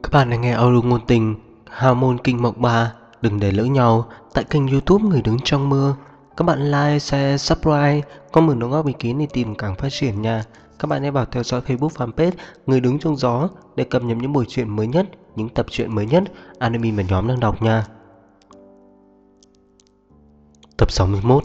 Các bạn đang nghe audio ngôn tình Hormone Kinh Mộng 3. Đừng để lỡ nhau tại kênh YouTube Người Đứng Trong Mưa. Các bạn like, share, subscribe, comment đóng góp ý kiến để tìm càng phát triển nha. Các bạn hãy vào theo dõi Facebook fanpage Người Đứng Trong Gió để cập nhật những buổi truyện mới nhất, những tập truyện mới nhất anime mà nhóm đang đọc nha. Tập 61,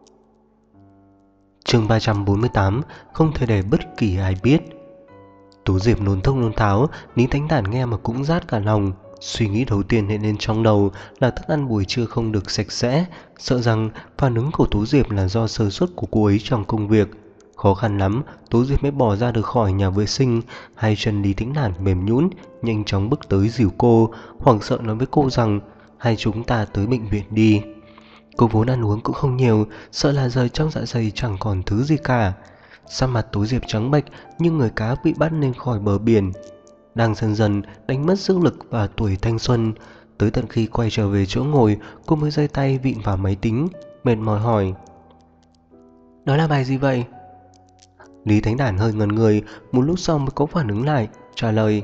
chương 348. Không thể để bất kỳ ai biết. Tú Diệp nôn thốc nôn tháo, Lý Thánh Đản nghe mà cũng rát cả lòng. Suy nghĩ đầu tiên hiện lên trong đầu là thức ăn buổi trưa không được sạch sẽ, sợ rằng phản ứng của Tú Diệp là do sơ suất của cô ấy trong công việc. Khó khăn lắm, Tú Diệp mới bỏ ra được khỏi nhà vệ sinh. Hai chân Lý Thánh Đản mềm nhũn, nhanh chóng bước tới dìu cô, hoảng sợ nói với cô rằng hai chúng ta tới bệnh viện đi. Cô vốn ăn uống cũng không nhiều, sợ là giờ trong dạ dày chẳng còn thứ gì cả. Sắc mặt Tú Diệp trắng bệch như người cá bị bắt lên khỏi bờ biển, đang dần dần đánh mất sức lực và tuổi thanh xuân. Tới tận khi quay trở về chỗ ngồi, cô mới giơ tay vịn vào máy tính, mệt mỏi hỏi: đó là bài gì vậy? Lý Thánh Đản hơi ngẩn người, một lúc sau mới có phản ứng lại, trả lời: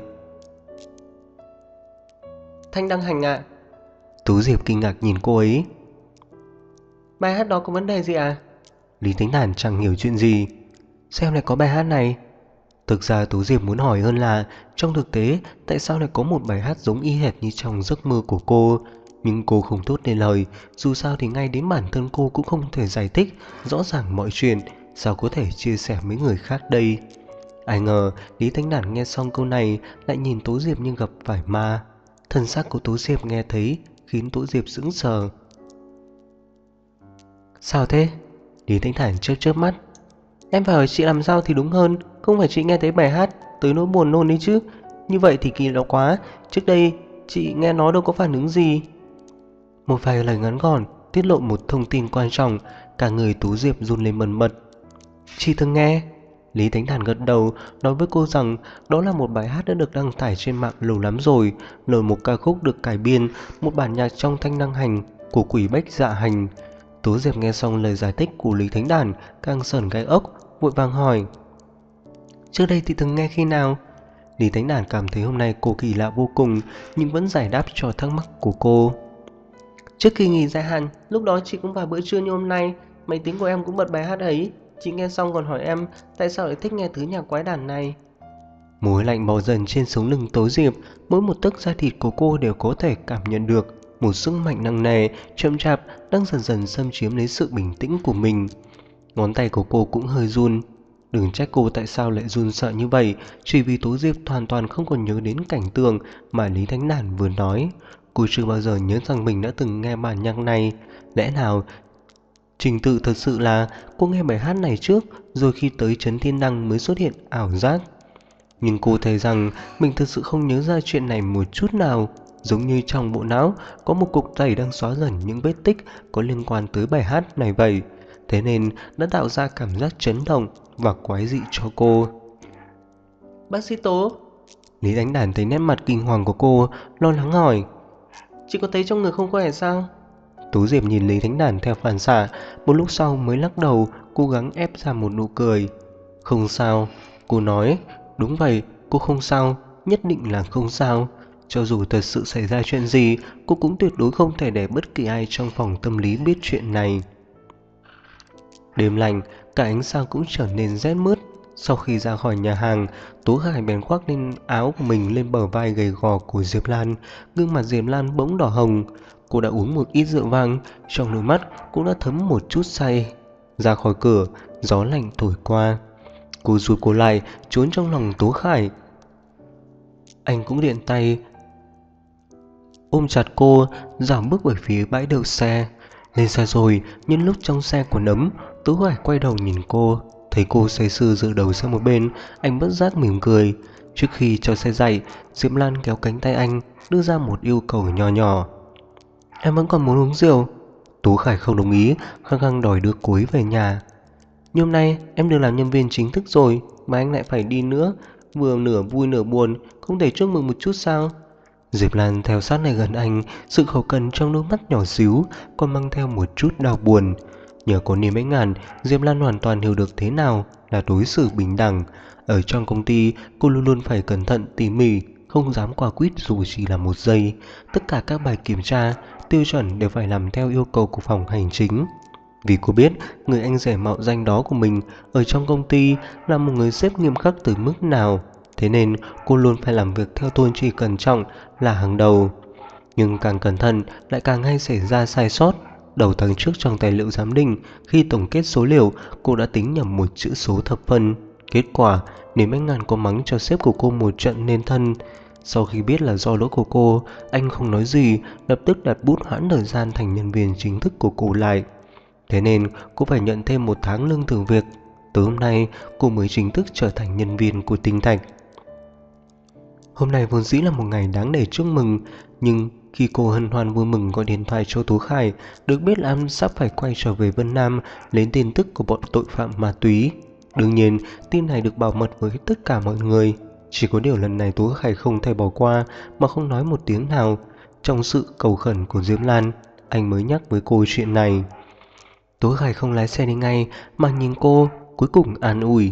Thanh Đăng Hành ạ. Tú Diệp kinh ngạc nhìn cô ấy. Bài hát đó có vấn đề gì à? Lý Thánh Đản chẳng hiểu chuyện gì. Xem lại có bài hát này. Thực ra Tú Diệp muốn hỏi hơn là trong thực tế tại sao lại có một bài hát giống y hệt như trong giấc mơ của cô. Nhưng cô không thốt nên lời, dù sao thì ngay đến bản thân cô cũng không thể giải thích rõ ràng mọi chuyện, sao có thể chia sẻ với người khác đây. Ai ngờ Lý Thánh Đản nghe xong câu này lại nhìn Tú Diệp như gặp phải ma. Thân xác của Tú Diệp nghe thấy khiến Tú Diệp sững sờ. Sao thế? Lý Thánh Đản chớp chớp mắt. Em phải hỏi chị làm sao thì đúng hơn, không phải chị nghe thấy bài hát tới nỗi buồn nôn đấy chứ. Như vậy thì kỳ lạ quá, trước đây chị nghe nó đâu có phản ứng gì. Một vài lời ngắn gọn tiết lộ một thông tin quan trọng, cả người Tú Diệp run lên bần bật. Chị từng nghe. Lý Thánh Đản gật đầu, nói với cô rằng đó là một bài hát đã được đăng tải trên mạng lâu lắm rồi, là một ca khúc được cải biên, một bản nhạc trong Thanh Đăng Hành của Quỷ Bách Dạ Hành. Tú Diệp nghe xong lời giải thích của Lý Thánh Đản càng sởn gai ốc, vội vàng hỏi: trước đây thì từng nghe khi nào? Lý Thánh Đản cảm thấy hôm nay cô kỳ lạ vô cùng, nhưng vẫn giải đáp cho thắc mắc của cô. Trước kỳ nghỉ dài hạn, lúc đó chị cũng vào bữa trưa như hôm nay, máy tính của em cũng bật bài hát ấy. Chị nghe xong còn hỏi em tại sao lại thích nghe thứ nhạc quái đản này. Mồ hôi lạnh bò dần trên sống lưng Tú Diệp, mỗi một tấc da thịt của cô đều có thể cảm nhận được một sức mạnh nặng nề, chậm chạp đang dần dần xâm chiếm lấy sự bình tĩnh của mình. Ngón tay của cô cũng hơi run. Đừng trách cô tại sao lại run sợ như vậy, chỉ vì Tú Diệp hoàn toàn không còn nhớ đến cảnh tượng mà Lý Thánh Đản vừa nói. Cô chưa bao giờ nhớ rằng mình đã từng nghe bản nhạc này. Lẽ nào trình tự thật sự là cô nghe bài hát này trước, rồi khi tới Trấn Thiên Đăng mới xuất hiện ảo giác. Nhưng cô thấy rằng mình thật sự không nhớ ra chuyện này một chút nào, giống như trong bộ não có một cục tẩy đang xóa dần những vết tích có liên quan tới bài hát này vậy. Thế nên đã tạo ra cảm giác chấn động và quái dị cho cô. Bác sĩ Tố. Lý Thánh Đản thấy nét mặt kinh hoàng của cô, lo lắng hỏi: chị có thấy trong người không khỏe sao? Tú Diệp nhìn Lý Thánh Đản theo phản xạ, một lúc sau mới lắc đầu, cố gắng ép ra một nụ cười. Không sao, cô nói. Đúng vậy, cô không sao, nhất định là không sao. Cho dù thật sự xảy ra chuyện gì, cô cũng tuyệt đối không thể để bất kỳ ai trong phòng tâm lý biết chuyện này. Đêm lạnh, cả ánh sao cũng trở nên rét mướt. Sau khi ra khỏi nhà hàng, Tố Khải bèn khoác lên áo của mình lên bờ vai gầy gò của Diệp Lan. Gương mặt Diệp Lan bỗng đỏ hồng. Cô đã uống một ít rượu vang, trong đôi mắt cũng đã thấm một chút say. Ra khỏi cửa, gió lạnh thổi qua. Cô rụt cổ lại, trốn trong lòng Tố Khải. Anh cũng điện tay ôm chặt cô, giảm bước về phía bãi đậu xe. Lên xe rồi, nhân lúc trong xe của nấm, Tố Khải quay đầu nhìn cô. Thấy cô say sưa dựa đầu sang một bên, anh bất giác mỉm cười. Trước khi cho xe dậy, Diệp Lan kéo cánh tay anh, đưa ra một yêu cầu nhỏ nhỏ. Em vẫn còn muốn uống rượu. Tố Khải không đồng ý, khăng khăng đòi đưa cô ấy về nhà. Nhưng hôm nay em được làm nhân viên chính thức rồi, mà anh lại phải đi nữa. Vừa nửa vui nửa buồn, không thể chúc mừng một chút sao? Diệp Lan theo sát lại gần anh, sự khẩu cần trong đôi mắt nhỏ xíu còn mang theo một chút đau buồn. Nhờ có niềm ánh ngàn, Diệp Lan hoàn toàn hiểu được thế nào là đối xử bình đẳng. Ở trong công ty, cô luôn luôn phải cẩn thận tỉ mỉ, không dám quả quýt dù chỉ là 1 giây. Tất cả các bài kiểm tra, tiêu chuẩn đều phải làm theo yêu cầu của phòng hành chính. Vì cô biết người anh rể mạo danh đó của mình ở trong công ty là một người sếp nghiêm khắc từ mức nào, thế nên cô luôn phải làm việc theo tôn chỉ cẩn trọng là hàng đầu. Nhưng càng cẩn thận lại càng hay xảy ra sai sót. Đầu tháng trước trong tài liệu giám định, khi tổng kết số liệu, cô đã tính nhầm một chữ số thập phân. Kết quả, Niềm Anh Ngàn có mắng cho sếp của cô một trận nên thân. Sau khi biết là do lỗi của cô, anh không nói gì, lập tức đặt bút hoãn thời gian thành nhân viên chính thức của cô lại. Thế nên cô phải nhận thêm 1 tháng lương thử việc. Từ hôm nay cô mới chính thức trở thành nhân viên của Tinh Thạch. Hôm nay vốn dĩ là một ngày đáng để chúc mừng, nhưng khi cô hân hoan vui mừng gọi điện thoại cho Tú Khải, được biết là anh sắp phải quay trở về Vân Nam lấy tin tức của bọn tội phạm ma túy. Đương nhiên, tin này được bảo mật với tất cả mọi người. Chỉ có điều lần này Tú Khải không thể bỏ qua mà không nói một tiếng nào. Trong sự cầu khẩn của Diệp Lan, anh mới nhắc với cô chuyện này. Tú Khải không lái xe đi ngay mà nhìn cô, cuối cùng an ủi.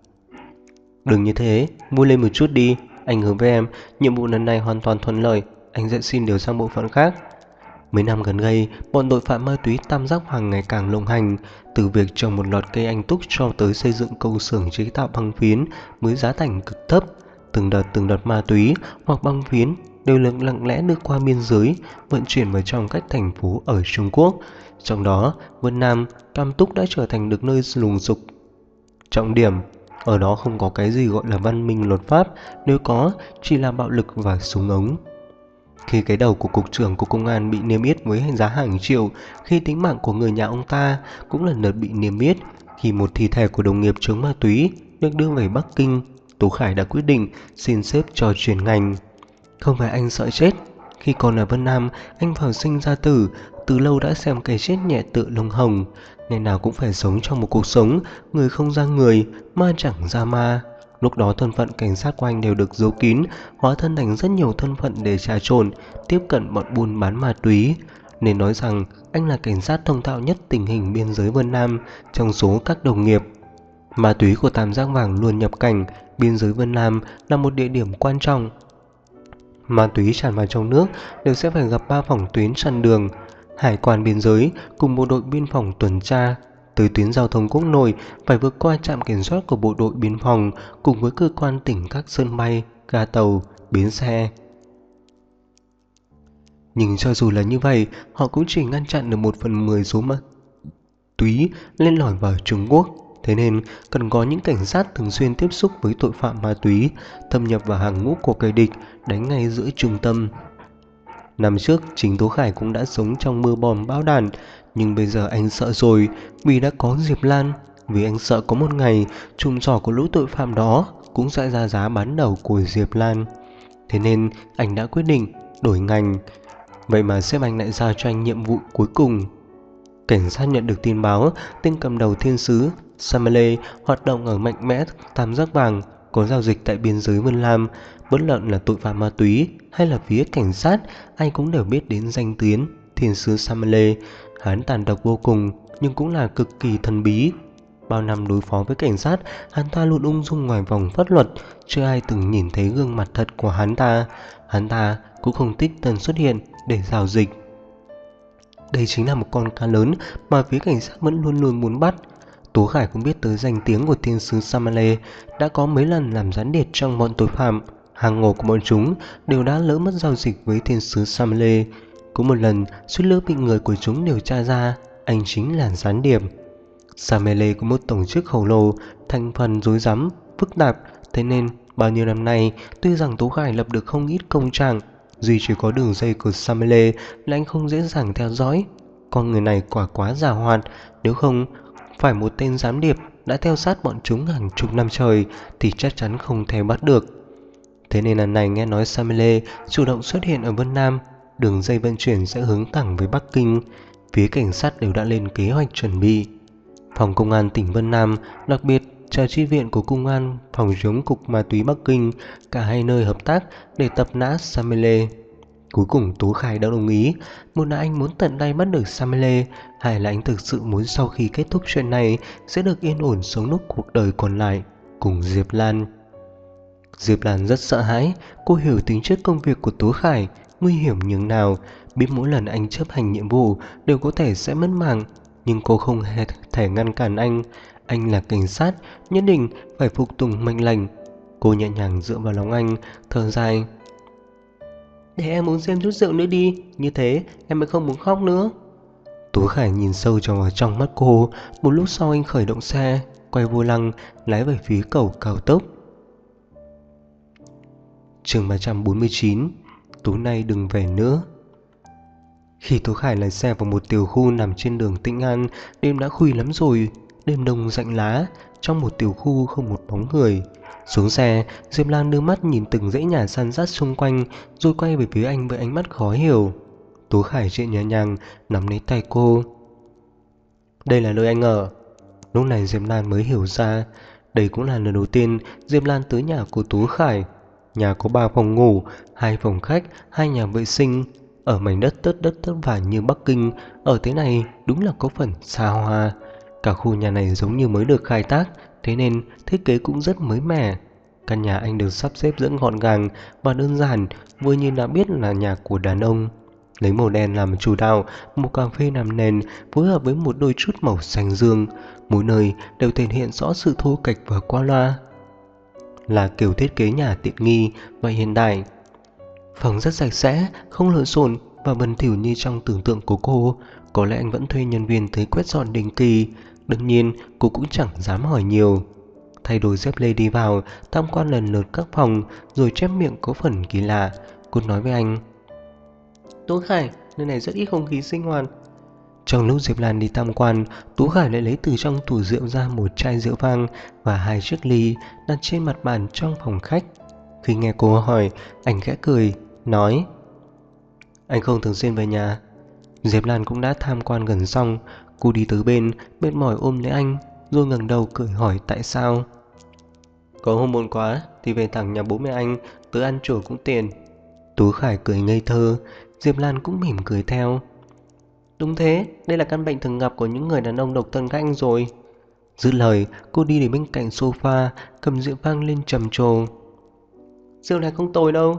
Đừng như thế, vui lên một chút đi. Anh hứa với em, nhiệm vụ lần này hoàn toàn thuận lợi, anh sẽ xin điều sang bộ phận khác. Mấy năm gần đây, bọn tội phạm ma túy Tam Giác Vàng ngày càng lộng hành, từ việc trồng một loạt cây anh túc cho tới xây dựng công xưởng chế tạo băng phiến với giá thành cực thấp. Từng đợt ma túy hoặc băng phiến đều được lặng lẽ đưa qua biên giới, vận chuyển vào trong các thành phố ở Trung Quốc. Trong đó, Vân Nam, Cam Túc đã trở thành được nơi lùng sục trọng điểm. Ở đó không có cái gì gọi là văn minh luật pháp, nếu có chỉ là bạo lực và súng ống. Khi cái đầu của cục trưởng của công an bị niêm yết với giá hàng triệu, khi tính mạng của người nhà ông ta cũng lần lượt bị niêm yết, khi một thi thể của đồng nghiệp chống ma túy được đưa về Bắc Kinh, Tú Khải đã quyết định xin sếp cho chuyển ngành. Không phải anh sợ chết, khi còn ở Vân Nam anh vào sinh ra tử, từ lâu đã xem cái chết nhẹ tựa lông hồng, ngày nào cũng phải sống trong một cuộc sống người không ra người, ma chẳng ra ma. Lúc đó thân phận cảnh sát của anh đều được giấu kín, hóa thân thành rất nhiều thân phận để trà trộn, tiếp cận bọn buôn bán ma túy. Nên nói rằng anh là cảnh sát thông thạo nhất tình hình biên giới Vân Nam trong số các đồng nghiệp. Ma túy của Tam Giác Vàng luôn nhập cảnh, biên giới Vân Nam là một địa điểm quan trọng. Ma túy tràn vào trong nước đều sẽ phải gặp 3 phòng tuyến chặn đường: hải quan biên giới cùng bộ đội biên phòng tuần tra. Từ tuyến giao thông quốc nội phải vượt qua trạm kiểm soát của bộ đội biên phòng cùng với cơ quan tỉnh các sân bay, ga tàu, bến xe. Nhưng cho dù là như vậy, họ cũng chỉ ngăn chặn được 1/10 số ma túy lên lỏi vào Trung Quốc. Thế nên cần có những cảnh sát thường xuyên tiếp xúc với tội phạm ma túy, thâm nhập vào hàng ngũ của kẻ địch, đánh ngay giữa trung tâm. Năm trước, chính Tố Khải cũng đã sống trong mưa bom bão đạn, nhưng bây giờ anh sợ rồi vì đã có Diệp Lan. Vì anh sợ có một ngày chùm giỏ của lũ tội phạm đó cũng sẽ ra giá bán đầu của Diệp Lan. Thế nên anh đã quyết định đổi ngành. Vậy mà sếp anh lại giao cho anh nhiệm vụ cuối cùng. Cảnh sát nhận được tin báo tên cầm đầu thiên sứ Samale hoạt động ở mạnh mẽ Tam Giác Vàng, có giao dịch tại biên giới Vân Nam. Bất luận là tội phạm ma túy hay là phía cảnh sát, ai cũng đều biết đến danh tiếng thiên sứ Samale. Hắn tàn độc vô cùng nhưng cũng là cực kỳ thần bí. Bao năm đối phó với cảnh sát, hắn ta luôn ung dung ngoài vòng pháp luật, chưa ai từng nhìn thấy gương mặt thật của hắn ta. Hắn ta cũng không thích tần xuất hiện để giao dịch. Đây chính là một con cá lớn mà phía cảnh sát vẫn luôn luôn muốn bắt. Tố Khải cũng biết tới danh tiếng của thiên sứ Samale, đã có mấy lần làm gián điệp trong bọn tội phạm. Hàng ngũ của bọn chúng đều đã lỡ mất giao dịch với thiên sứ Samale. Có một lần suýt nữa bị người của chúng điều tra ra, anh chính là gián điệp. Samale có một tổ chức khổng lồ, thành phần rối rắm, phức tạp, thế nên bao nhiêu năm nay tuy rằng Tố Khải lập được không ít công trạng, duy chỉ có đường dây của Samale là anh không dễ dàng theo dõi. Con người này quá giàu hoạt, nếu không phải một tên gián điệp đã theo sát bọn chúng hàng chục năm trời thì chắc chắn không thể bắt được. Thế nên lần này nghe nói Samale chủ động xuất hiện ở Vân Nam, đường dây vận chuyển sẽ hướng thẳng với Bắc Kinh. Phía cảnh sát đều đã lên kế hoạch chuẩn bị. Phòng công an tỉnh Vân Nam đặc biệt chờ chi viện của công an phòng chống cục ma túy Bắc Kinh, cả hai nơi hợp tác để tập nã Samale. Cuối cùng Tố Khải đã đồng ý, một là anh muốn tận tay bắt được Samale, hai là anh thực sự muốn sau khi kết thúc chuyện này sẽ được yên ổn sống nốt cuộc đời còn lại cùng Diệp Lan. Diệp Lan rất sợ hãi, cô hiểu tính chất công việc của Tú Khải, nguy hiểm nhường nào, biết mỗi lần anh chấp hành nhiệm vụ đều có thể sẽ mất mạng, nhưng cô không hề thể ngăn cản anh là cảnh sát, nhất định phải phục tùng mệnh lệnh. Cô nhẹ nhàng dựa vào lòng anh, thở dài. Để em uống thêm chút rượu nữa đi, như thế em mới không muốn khóc nữa. Tú Khải nhìn sâu vào trong mắt cô, một lúc sau anh khởi động xe, quay vô lăng, lái về phía cầu cao tốc. Chương 349. Tối nay đừng về nữa. Khi Tú Khải lái xe vào một tiểu khu nằm trên đường Tĩnh An, đêm đã khuya lắm rồi, đêm đông rạnh lá, trong một tiểu khu không một bóng người. Xuống xe, Diệp Lan đưa mắt nhìn từng dãy nhà san sát xung quanh, rồi quay về phía anh với ánh mắt khó hiểu. Tú Khải chạy nhẹ nhàng, nắm lấy tay cô. Đây là nơi anh ở. Lúc này Diệp Lan mới hiểu ra, đây cũng là lần đầu tiên Diệp Lan tới nhà của Tú Khải. Nhà có 3 phòng ngủ, 2 phòng khách, 2 nhà vệ sinh. Ở mảnh đất đất vả như Bắc Kinh, ở thế này đúng là có phần xa hoa. Cả khu nhà này giống như mới được khai tác, thế nên thiết kế cũng rất mới mẻ. Căn nhà anh được sắp xếp rất gọn gàng và đơn giản, vừa nhìn đã biết là nhà của đàn ông. Lấy màu đen làm chủ đạo, một cà phê làm nền phối hợp với một đôi chút màu xanh dương, mỗi nơi đều thể hiện rõ sự thô kệch và qua loa. Là kiểu thiết kế nhà tiện nghi và hiện đại. Phòng rất sạch sẽ, không lộn xộn và bẩn thỉu như trong tưởng tượng của cô. Có lẽ anh vẫn thuê nhân viên tới quét dọn định kỳ. Đương nhiên cô cũng chẳng dám hỏi nhiều. Thay đổi dép lê đi vào, tham quan lần lượt các phòng, rồi chép miệng có phần kỳ lạ. Cô nói với anh. Tú Khải, nơi này rất ít không khí sinh hoạt. Trong lúc Diệp Lan đi tham quan, Tú Khải lại lấy từ trong tủ rượu ra một chai rượu vang và 2 chiếc ly đặt trên mặt bàn trong phòng khách. Khi nghe cô hỏi, anh khẽ cười, nói. Anh không thường xuyên về nhà. Diệp Lan cũng đã tham quan gần xong, cô đi tới bên, mệt mỏi ôm lấy anh, rồi ngẩng đầu cười hỏi tại sao. Có hôm muộn quá thì về thẳng nhà bố mẹ anh, tớ ăn trổ cũng tiền. Tú Khải cười ngây thơ, Diệp Lan cũng mỉm cười theo. Đúng thế, đây là căn bệnh thường gặp của những người đàn ông độc thân các anh rồi. Dứt lời, cô đi đến bên cạnh sofa, cầm rượu vang lên trầm trồ. Rượu này không tồi đâu.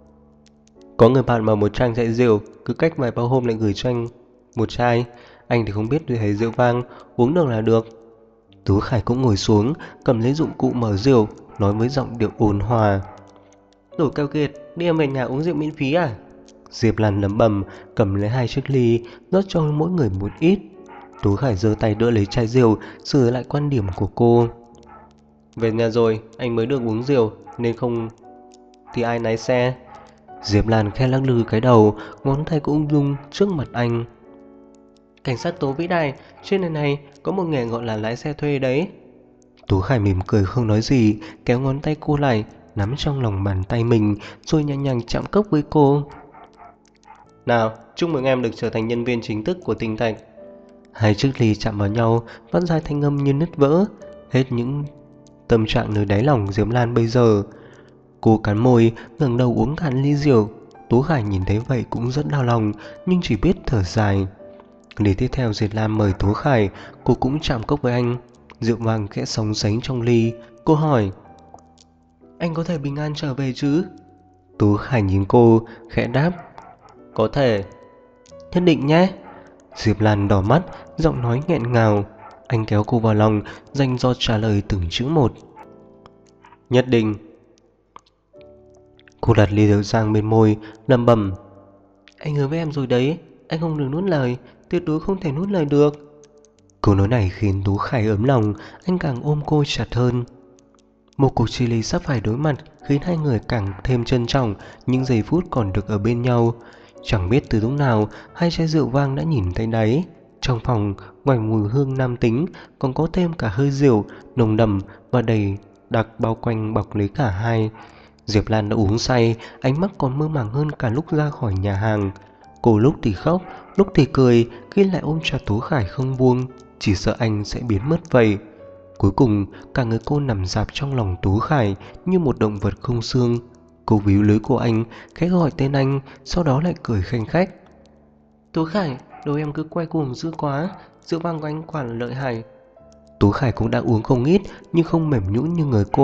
Có người bạn mở một trang dạy rượu, cứ cách vài ba hôm lại gửi cho anh một chai. Anh thì không biết thấy rượu vang, uống được là được. Tú Khải cũng ngồi xuống, cầm lấy dụng cụ mở rượu, nói với giọng điệu ôn hòa. Đủ keo kiệt, đi em về nhà uống rượu miễn phí à? Diệp Lan lẩm bẩm, cầm lấy 2 chiếc ly, rót cho mỗi người một ít. Tú Khải giơ tay đỡ lấy chai rượu, sửa lại quan điểm của cô. Về nhà rồi, anh mới được uống rượu, nên không thì ai lái xe. Diệp Lan khẽ lắc lư cái đầu, ngón tay cũng rung trước mặt anh. Cảnh sát tố vĩ đại, trên đời này có một nghề gọi là lái xe thuê đấy. Tú Khải mỉm cười không nói gì, kéo ngón tay cô lại, nắm trong lòng bàn tay mình, rồi nhẹ nhàng chạm cốc với cô. Nào, chúc mừng em được trở thành nhân viên chính thức của Tinh Thạch. 2 chiếc ly chạm vào nhau, phát ra thanh âm như nứt vỡ. Hết những tâm trạng nơi đáy lòng Diệp Lan bây giờ. Cô cắn môi, ngẩng đầu uống cạn ly rượu. Tú Khải nhìn thấy vậy cũng rất đau lòng, nhưng chỉ biết thở dài. Ly tiếp theo Diệp Lan mời Tú Khải, cô cũng chạm cốc với anh. Rượu vang khẽ sóng sánh trong ly. Cô hỏi, anh có thể bình an trở về chứ? Tú Khải nhìn cô, khẽ đáp, có thể. Nhất định nhé. Diệp Lan đỏ mắt, giọng nói nghẹn ngào. Anh kéo cô vào lòng, dành giọt trả lời từng chữ một. Nhất định. Cô đặt ly rượu sang bên môi, lẩm bẩm. Anh hứa với em rồi đấy, anh không được nuốt lời, tuyệt đối không thể nuốt lời được. Câu nói này khiến Tú Khải ấm lòng, anh càng ôm cô chặt hơn. Một cuộc chia ly sắp phải đối mặt khiến hai người càng thêm trân trọng những giây phút còn được ở bên nhau. Chẳng biết từ lúc nào, 2 chai rượu vang đã nhìn thấy đáy. Trong phòng, ngoài mùi hương nam tính, còn có thêm cả hơi rượu nồng đậm và đầy đặc bao quanh bọc lấy cả hai. Diệp Lan đã uống say, ánh mắt còn mơ màng hơn cả lúc ra khỏi nhà hàng. Cô lúc thì khóc, lúc thì cười, khi lại ôm chặt Tú Khải không buông, chỉ sợ anh sẽ biến mất vậy. Cuối cùng, cả người cô nằm rạp trong lòng Tú Khải như một động vật không xương. Cô víu lưới của anh, khẽ gọi tên anh, sau đó lại cười khanh khách. Tú Khải, đồ em cứ quay cuồng dữ quá, rượu vang của anh quả là lợi hại. Tú Khải cũng đã uống không ít, nhưng không mềm nhũn như người cô.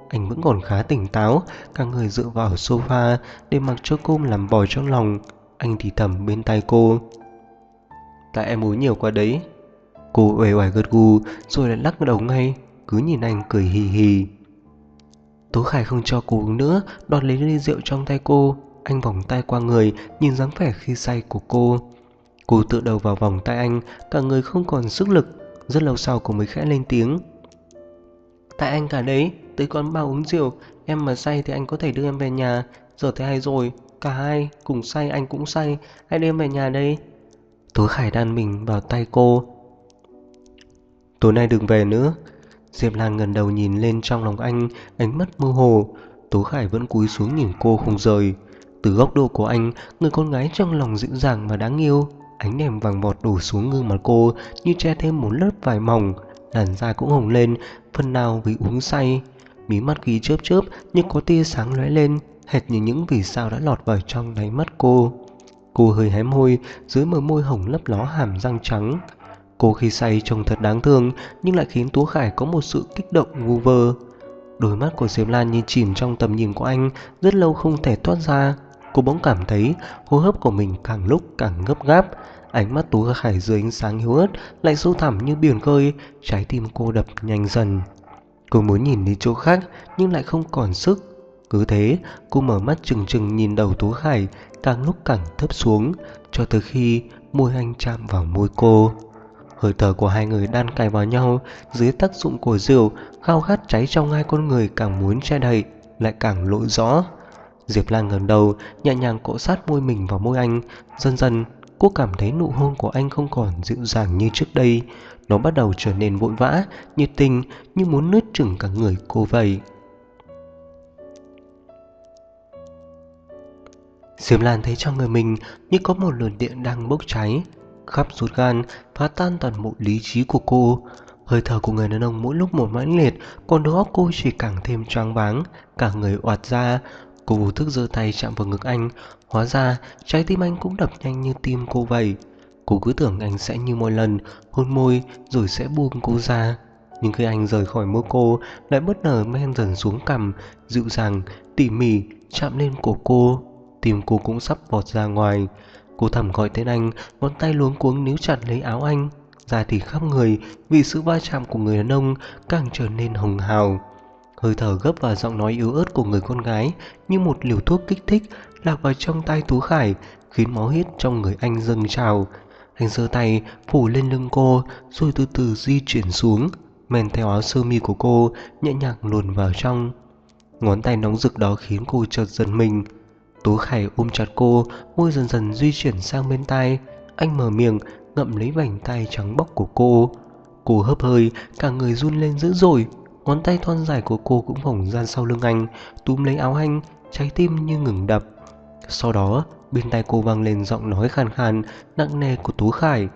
anh vẫn còn khá tỉnh táo, cả người dựa vào sofa để mặc cho cô làm bò trong lòng. Anh thì thầm bên tai cô: tại em uống nhiều quá đấy. Cô uể oải gật gù rồi lại lắc đầu ngay, cứ nhìn anh cười hì hì. Tố Khải không cho cô uống nữa, đoạt lấy ly rượu trong tay cô. Anh vòng tay qua người, nhìn dáng vẻ khi say của cô. Cô tựa đầu vào vòng tay anh, cả người không còn sức lực. Rất lâu sau cô mới khẽ lên tiếng: tại anh cả đấy, tới quán bar uống rượu, em mà say thì anh có thể đưa em về nhà. Giờ thế hay rồi, cả hai cùng say, anh cũng say, ai đưa em về nhà đây? Tố Khải đan mình vào tay cô. Tối nay đừng về nữa. Diệp Lan ngẩng đầu nhìn lên trong lòng anh, ánh mắt mơ hồ. Tố Khải vẫn cúi xuống nhìn cô không rời. Từ góc độ của anh, người con gái trong lòng dịu dàng và đáng yêu. Ánh đèn vàng vọt đổ xuống gương mặt cô như che thêm một lớp vải mỏng. Làn da cũng hồng lên, phần nào vì uống say. Mí mắt ghi chớp chớp như có tia sáng lóe lên, hệt như những vì sao đã lọt vào trong đáy mắt cô. Cô hơi hé môi, dưới bờ môi hồng lấp ló hàm răng trắng. Cô khi say trông thật đáng thương, nhưng lại khiến Tố Khải có một sự kích động ngu vơ. Đôi mắt của Diệp Lan như chìm trong tầm nhìn của anh, rất lâu không thể thoát ra. Cô bỗng cảm thấy hô hấp của mình càng lúc càng gấp gáp. Ánh mắt Tố Khải dưới ánh sáng yếu ớt lại sâu thẳm như biển khơi, trái tim cô đập nhanh dần. Cô muốn nhìn đi chỗ khác nhưng lại không còn sức. Cứ thế, cô mở mắt trừng trừng nhìn đầu Tố Khải, càng lúc càng thấp xuống, cho tới khi môi anh chạm vào môi cô. Hơi thở của hai người đan cài vào nhau, dưới tác dụng của rượu, khao khát cháy trong hai con người càng muốn che đậy, lại càng lộ rõ. Diệp Lan ngẩng đầu, nhẹ nhàng cọ sát môi mình vào môi anh. Dần dần, cô cảm thấy nụ hôn của anh không còn dịu dàng như trước đây. Nó bắt đầu trở nên vội vã, nhiệt tình, như muốn nuốt chửng cả người cô vậy. Diệp Lan thấy trong người mình như có một luồng điện đang bốc cháy, khắp ruột gan, phá tan toàn bộ lý trí của cô. Hơi thở của người đàn ông mỗi lúc một mãnh liệt, còn đầu óc cô chỉ càng thêm choáng váng, cả người oạt ra. Cô vô thức giơ tay chạm vào ngực anh, hóa ra trái tim anh cũng đập nhanh như tim cô vậy. Cô cứ tưởng anh sẽ như mọi lần, hôn môi rồi sẽ buông cô ra. Nhưng khi anh rời khỏi môi cô, lại bất ngờ men dần xuống cằm, dịu dàng, tỉ mỉ chạm lên cổ cô. Tim cô cũng sắp vọt ra ngoài. Cô thầm gọi tên anh, ngón tay luống cuống níu chặt lấy áo anh. Da thì khắp người vì sự va chạm của người đàn ông càng trở nên hồng hào. Hơi thở gấp và giọng nói yếu ớt của người con gái như một liều thuốc kích thích lạc vào trong tay Tú Khải, khiến máu huyết trong người anh dâng trào. Anh giơ tay phủ lên lưng cô, rồi từ từ di chuyển xuống, men theo áo sơ mi của cô, nhẹ nhàng luồn vào trong. Ngón tay nóng rực đó khiến cô chợt giật mình. Tú Khải ôm chặt cô, môi dần dần di chuyển sang bên tai. Anh mở miệng, ngậm lấy vành tay trắng bóc của cô. Cô hớp hơi, cả người run lên dữ dội. Ngón tay thon dài của cô cũng vòng ra sau lưng anh, túm lấy áo anh, trái tim như ngừng đập. Sau đó, bên tai cô vang lên giọng nói khàn khàn, nặng nề của Tú Khải.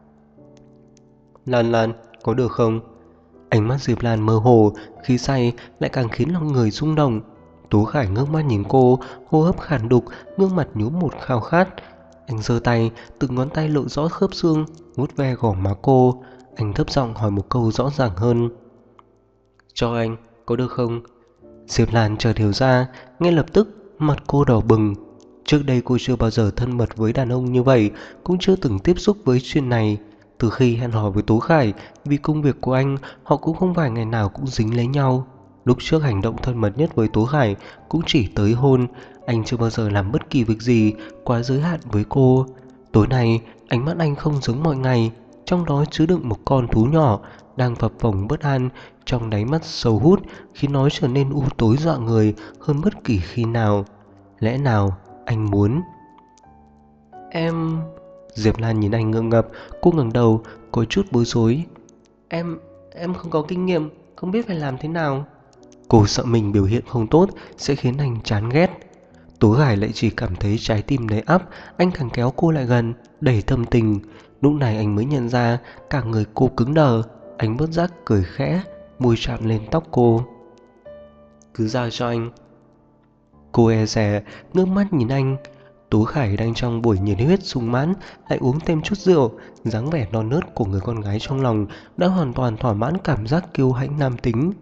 Lan Lan, có được không? Ánh mắt Diệp Lan mơ hồ, khi say lại càng khiến lòng người rung động. Tú Khải ngước mắt nhìn cô, hô hấp khàn đục, gương mặt nhuốm một khao khát. Anh giơ tay, từng ngón tay lộ rõ khớp xương, vuốt ve gò má cô. Anh thấp giọng hỏi một câu rõ ràng hơn. Cho anh, có được không? Diệp Lan chợt hiểu ra, ngay lập tức mặt cô đỏ bừng. Trước đây cô chưa bao giờ thân mật với đàn ông như vậy, cũng chưa từng tiếp xúc với chuyện này. Từ khi hẹn hò với Tú Khải, vì công việc của anh, họ cũng không phải ngày nào cũng dính lấy nhau. Lúc trước hành động thân mật nhất với Tú Khải cũng chỉ tới hôn. Anh chưa bao giờ làm bất kỳ việc gì quá giới hạn với cô. Tối nay, ánh mắt anh không giống mọi ngày, trong đó chứa đựng một con thú nhỏ đang phập phồng bất an trong đáy mắt sâu hút, khiến nó trở nên u tối dọa người hơn bất kỳ khi nào. Lẽ nào anh muốn? Em... Diệp Lan nhìn anh ngượng ngập, cô ngẩng đầu, có chút bối rối. Em không có kinh nghiệm, không biết phải làm thế nào. Cô sợ mình biểu hiện không tốt sẽ khiến anh chán ghét. Tú Khải lại chỉ cảm thấy trái tim đầy ắp, anh càng kéo cô lại gần, đầy thâm tình. Lúc này anh mới nhận ra cả người cô cứng đờ. Anh bất giác cười khẽ, môi chạm lên tóc cô. Cứ giao cho anh. Cô e dè, ngước mắt nhìn anh. Tú Khải đang trong buổi nhiệt huyết sung mãn, lại uống thêm chút rượu. Dáng vẻ non nớt của người con gái trong lòng đã hoàn toàn thỏa mãn cảm giác kiêu hãnh nam tính.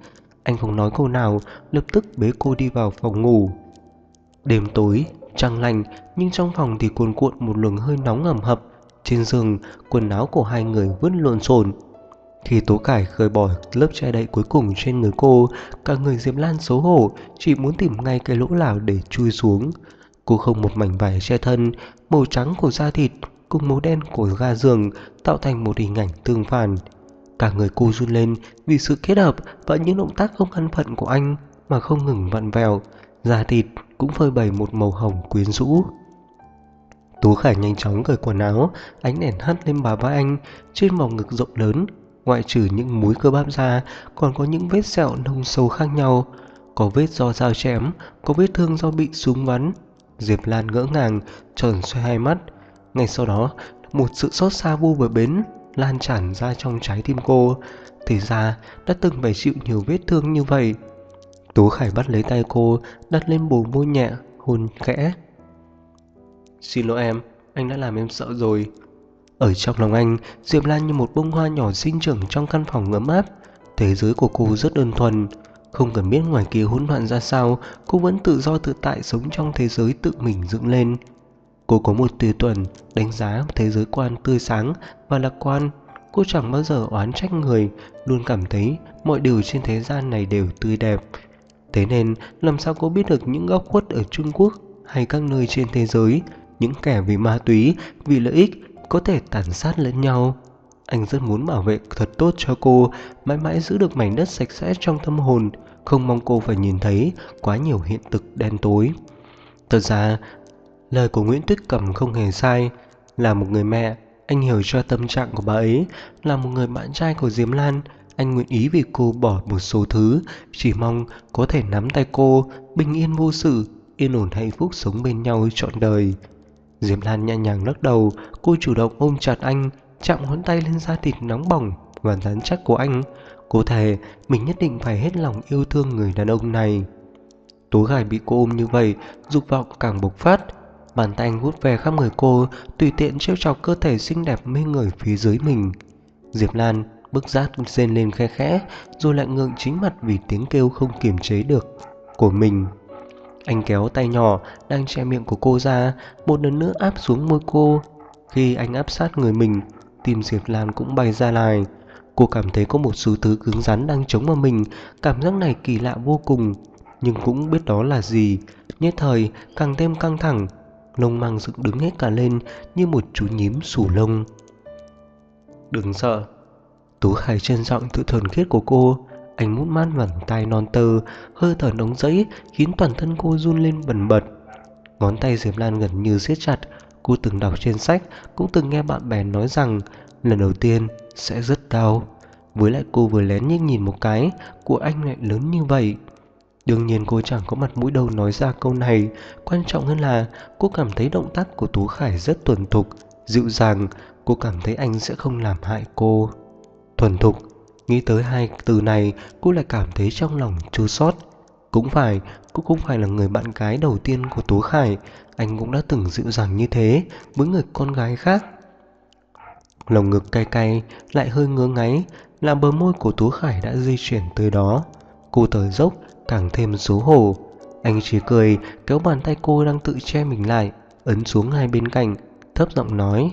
Anh không nói câu nào, lập tức bế cô đi vào phòng ngủ. Đêm tối, trăng lành, nhưng trong phòng thì cuồn cuộn một luồng hơi nóng ẩm hập. Trên giường, quần áo của hai người vứt lộn xộn. Khi Tố Khải khơi bỏ lớp che đậy cuối cùng trên người cô, cả người Diệp Lan xấu hổ, chỉ muốn tìm ngay cái lỗ nào để chui xuống. Cô không một mảnh vải che thân, màu trắng của da thịt cùng màu đen của ga giường tạo thành một hình ảnh tương phản. Cả người cô run lên vì sự kết hợp và những động tác không an phận của anh mà không ngừng vặn vẹo, da thịt cũng phơi bày một màu hồng quyến rũ. Tú Khải nhanh chóng cởi quần áo, ánh đèn hắt lên bả vai anh. Trên vòng ngực rộng lớn, ngoại trừ những múi cơ bắp ra, còn có những vết sẹo nông sâu khác nhau. Có vết do dao chém, có vết thương do bị súng bắn. Diệp Lan ngỡ ngàng, tròn xoay hai mắt. Ngay sau đó, một sự xót xa vô bờ bến lan tràn ra trong trái tim cô. Thì ra đã từng phải chịu nhiều vết thương như vậy. Tú Khải bắt lấy tay cô, đặt lên bờ môi nhẹ, hôn khẽ. Xin lỗi em, anh đã làm em sợ rồi. Ở trong lòng anh, Diệp Lan như một bông hoa nhỏ sinh trưởng trong căn phòng ấm áp. Thế giới của cô rất đơn thuần. Không cần biết ngoài kia hỗn loạn ra sao, cô vẫn tự do tự tại sống trong thế giới tự mình dựng lên. Cô có một tiêu chuẩn đánh giá thế giới quan tươi sáng và lạc quan. Cô chẳng bao giờ oán trách người, luôn cảm thấy mọi điều trên thế gian này đều tươi đẹp. Thế nên làm sao cô biết được những góc khuất ở Trung Quốc hay các nơi trên thế giới, những kẻ vì ma túy, vì lợi ích có thể tàn sát lẫn nhau. Anh rất muốn bảo vệ thật tốt cho cô, mãi mãi giữ được mảnh đất sạch sẽ trong tâm hồn, không mong cô phải nhìn thấy quá nhiều hiện thực đen tối. Thật ra, lời của Nguyễn Tuyết Cẩm không hề sai. Là một người mẹ, anh hiểu cho tâm trạng của bà ấy. Là một người bạn trai của Diệp Lan, anh nguyện ý vì cô bỏ một số thứ, chỉ mong có thể nắm tay cô, bình yên vô sự, yên ổn hạnh phúc sống bên nhau trọn đời. Diệp Lan nhẹ nhàng lắc đầu, cô chủ động ôm chặt anh, chạm ngón tay lên da thịt nóng bỏng và rắn chắc của anh. Cô thề mình nhất định phải hết lòng yêu thương người đàn ông này. Tố Khải bị cô ôm như vậy, dục vọng càng bộc phát. Bàn tay anh vuốt về khắp người cô, tùy tiện trêu chọc cơ thể xinh đẹp mê người phía dưới mình. Diệp Lan bức giác rên lên khe khẽ, rồi lại ngượng chính mặt vì tiếng kêu không kiềm chế được của mình. Anh kéo tay nhỏ đang che miệng của cô ra, một lần nữa áp xuống môi cô. Khi anh áp sát người mình, tim Diệp Lan cũng bay ra lại. Cô cảm thấy có một số thứ cứng rắn đang chống vào mình. Cảm giác này kỳ lạ vô cùng, nhưng cũng biết đó là gì. Nhất thời càng thêm căng thẳng, lông măng dựng đứng hết cả lên như một chú nhím xù lông. Đừng sợ. Tú Khải trân trọng sự thuần khiết của cô. Anh mút mát vành tai non tơ, hơi thở nóng rẫy khiến toàn thân cô run lên bần bật. Ngón tay Diệp Lan gần như siết chặt. Cô từng đọc trên sách, cũng từng nghe bạn bè nói rằng lần đầu tiên sẽ rất đau. Với lại cô vừa lén nhếch nhìn một cái, của anh lại lớn như vậy. Đương nhiên cô chẳng có mặt mũi đâu nói ra câu này. Quan trọng hơn là cô cảm thấy động tác của Tú Khải rất thuần thục, dịu dàng. Cô cảm thấy anh sẽ không làm hại cô. Thuần thục, nghĩ tới hai từ này, cô lại cảm thấy trong lòng chua xót. Cũng phải, cô không phải là người bạn gái đầu tiên của Tú Khải. Anh cũng đã từng dịu dàng như thế với người con gái khác. Lồng ngực cay cay, lại hơi ngứa ngáy, là bờ môi của Tú Khải đã di chuyển tới đó. Cô thở dốc, càng thêm xấu hổ. Anh chỉ cười, kéo bàn tay cô đang tự che mình lại, ấn xuống hai bên cạnh, thấp giọng nói: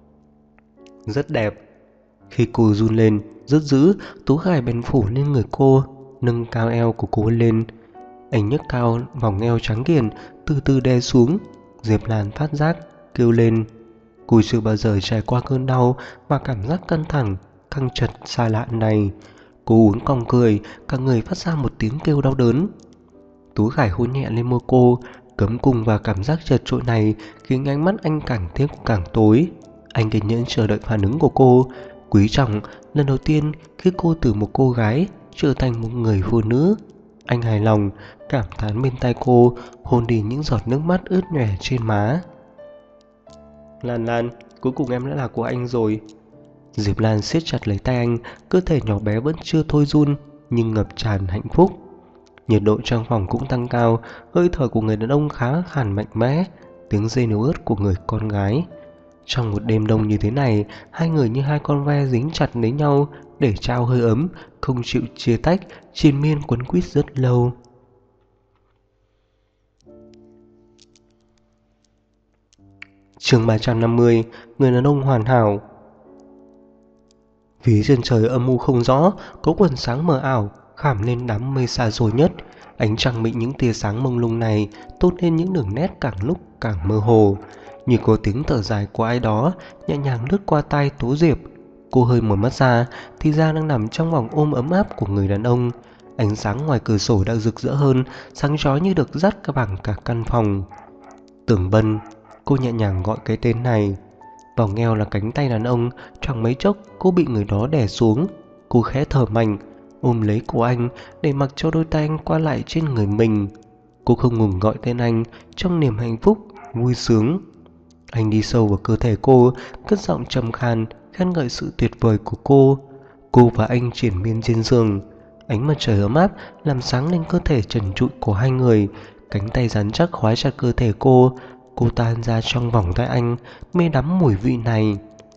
rất đẹp. Khi cô run lên, rất dữ, Tú Khải bèn phủ lên người cô, nâng cao eo của cô lên. Anh nhấc cao vòng eo trắng kiền, từ từ đè xuống. Diệp Lan phát giác, kêu lên. Cô chưa bao giờ trải qua cơn đau và cảm giác căng thẳng, căng chặt xa lạ này. Cô uốn cong cười, cả người phát ra một tiếng kêu đau đớn. Tú Khải hôn nhẹ lên môi cô, cấm cùng vào cảm giác chật chội này khiến ánh mắt anh càng thêm càng tối. Anh kiên nhẫn chờ đợi phản ứng của cô, quý trọng lần đầu tiên khi cô từ một cô gái trở thành một người phụ nữ. Anh hài lòng, cảm thán bên tai cô, hôn đi những giọt nước mắt ướt nhòe trên má. Lan Lan, cuối cùng em đã là của anh rồi. Diệp Lan siết chặt lấy tay anh, cơ thể nhỏ bé vẫn chưa thôi run, nhưng ngập tràn hạnh phúc. Nhiệt độ trong phòng cũng tăng cao, hơi thở của người đàn ông khá hẳn mạnh mẽ, tiếng rên yếu ớt của người con gái. Trong một đêm đông như thế này, hai người như hai con ve dính chặt lấy nhau để trao hơi ấm, không chịu chia tách, triền miên quấn quýt rất lâu. Chương 350, người đàn ông hoàn hảo. Phía chân trời âm u không rõ, có quần sáng mờ ảo khảm lên đám mây xa xôi nhất. Ánh trăng bị những tia sáng mông lung này tôn lên những đường nét càng lúc càng mơ hồ, như có tiếng thở dài của ai đó nhẹ nhàng lướt qua tai Tố Diệp. Cô hơi mở mắt ra thì ra đang nằm trong vòng ôm ấm áp của người đàn ông. Ánh sáng ngoài cửa sổ đang rực rỡ hơn, sáng chói như được dắt cả bằng cả căn phòng. Tưởng Bân, cô nhẹ nhàng gọi cái tên này. Vào ngheo là cánh tay đàn ông, chẳng mấy chốc cô bị người đó đè xuống. Cô khẽ thở mạnh, ôm lấy cổ anh để mặc cho đôi tay anh qua lại trên người mình. Cô không ngừng gọi tên anh trong niềm hạnh phúc, vui sướng. Anh đi sâu vào cơ thể cô, cất giọng trầm khàn khen ngợi sự tuyệt vời của cô. Cô và anh triển miên trên giường. Ánh mặt trời ấm áp làm sáng lên cơ thể trần trụi của hai người. Cánh tay rắn chắc khóa chặt cơ thể cô. Cô tan ra trong vòng tay anh, mê đắm mùi vị này.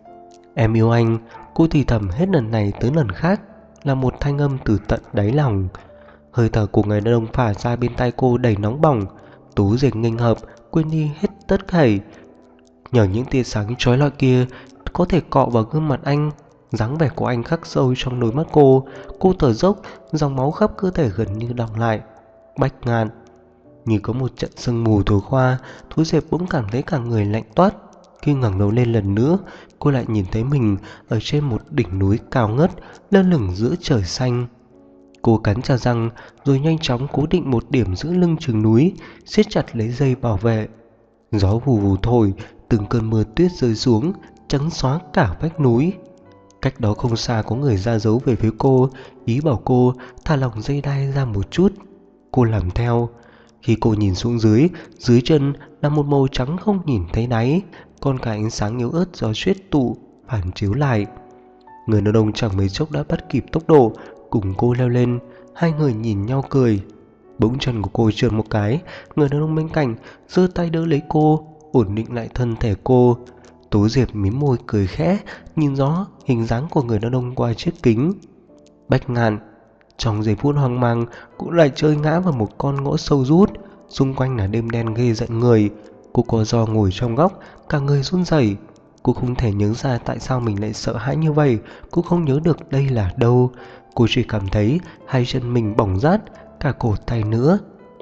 Em yêu anh, cô thì thầm hết lần này tới lần khác, là một thanh âm từ tận đáy lòng. Hơi thở của người đàn ông phả ra bên tai cô đầy nóng bỏng. Tú Diệp nghênh hợp, quên đi hết tất thảy. Nhờ những tia sáng chói lọi kia có thể cọ vào gương mặt anh. Dáng vẻ của anh khắc sâu trong đôi mắt cô. Cô thở dốc, dòng máu khắp cơ thể gần như đọng lại. Bách Ngạn. Như có một trận sương mù thổi qua, Tú Diệp bỗng cảm thấy cả người lạnh toát. Khi ngẩng đầu lên lần nữa, cô lại nhìn thấy mình ở trên một đỉnh núi cao ngất, lơ lửng giữa trời xanh. Cô cắn chặt răng rồi nhanh chóng cố định một điểm giữa lưng chừng núi, siết chặt lấy dây bảo vệ. Gió vù vù thổi, từng cơn mưa tuyết rơi xuống, trắng xóa cả vách núi. Cách đó không xa có người ra dấu về phía cô, ý bảo cô thả lỏng dây đai ra một chút. Cô làm theo. Khi cô nhìn xuống dưới chân là một màu trắng không nhìn thấy đáy, còn cả ánh sáng yếu ớt do tuyết tụ phản chiếu lại. Người đàn ông chẳng mấy chốc đã bắt kịp tốc độ, cùng cô leo lên. Hai người nhìn nhau cười. Bỗng chân của cô trượt một cái, người đàn ông bên cạnh giơ tay đỡ lấy cô, ổn định lại thân thể cô. Tố Diệp mím môi cười khẽ, nhìn rõ hình dáng của người đàn ông qua chiếc kính. Bách Ngạn. Trong giây phút hoang mang, cũng lại chơi ngã vào một con ngõ sâu rút. Xung quanh là đêm đen ghê giận người. Cô co ro ngồi trong góc, cả người run rẩy. Cô không thể nhớ ra tại sao mình lại sợ hãi như vậy. Cô không nhớ được đây là đâu. Cô chỉ cảm thấy hai chân mình bỏng rát, cả cổ tay nữa.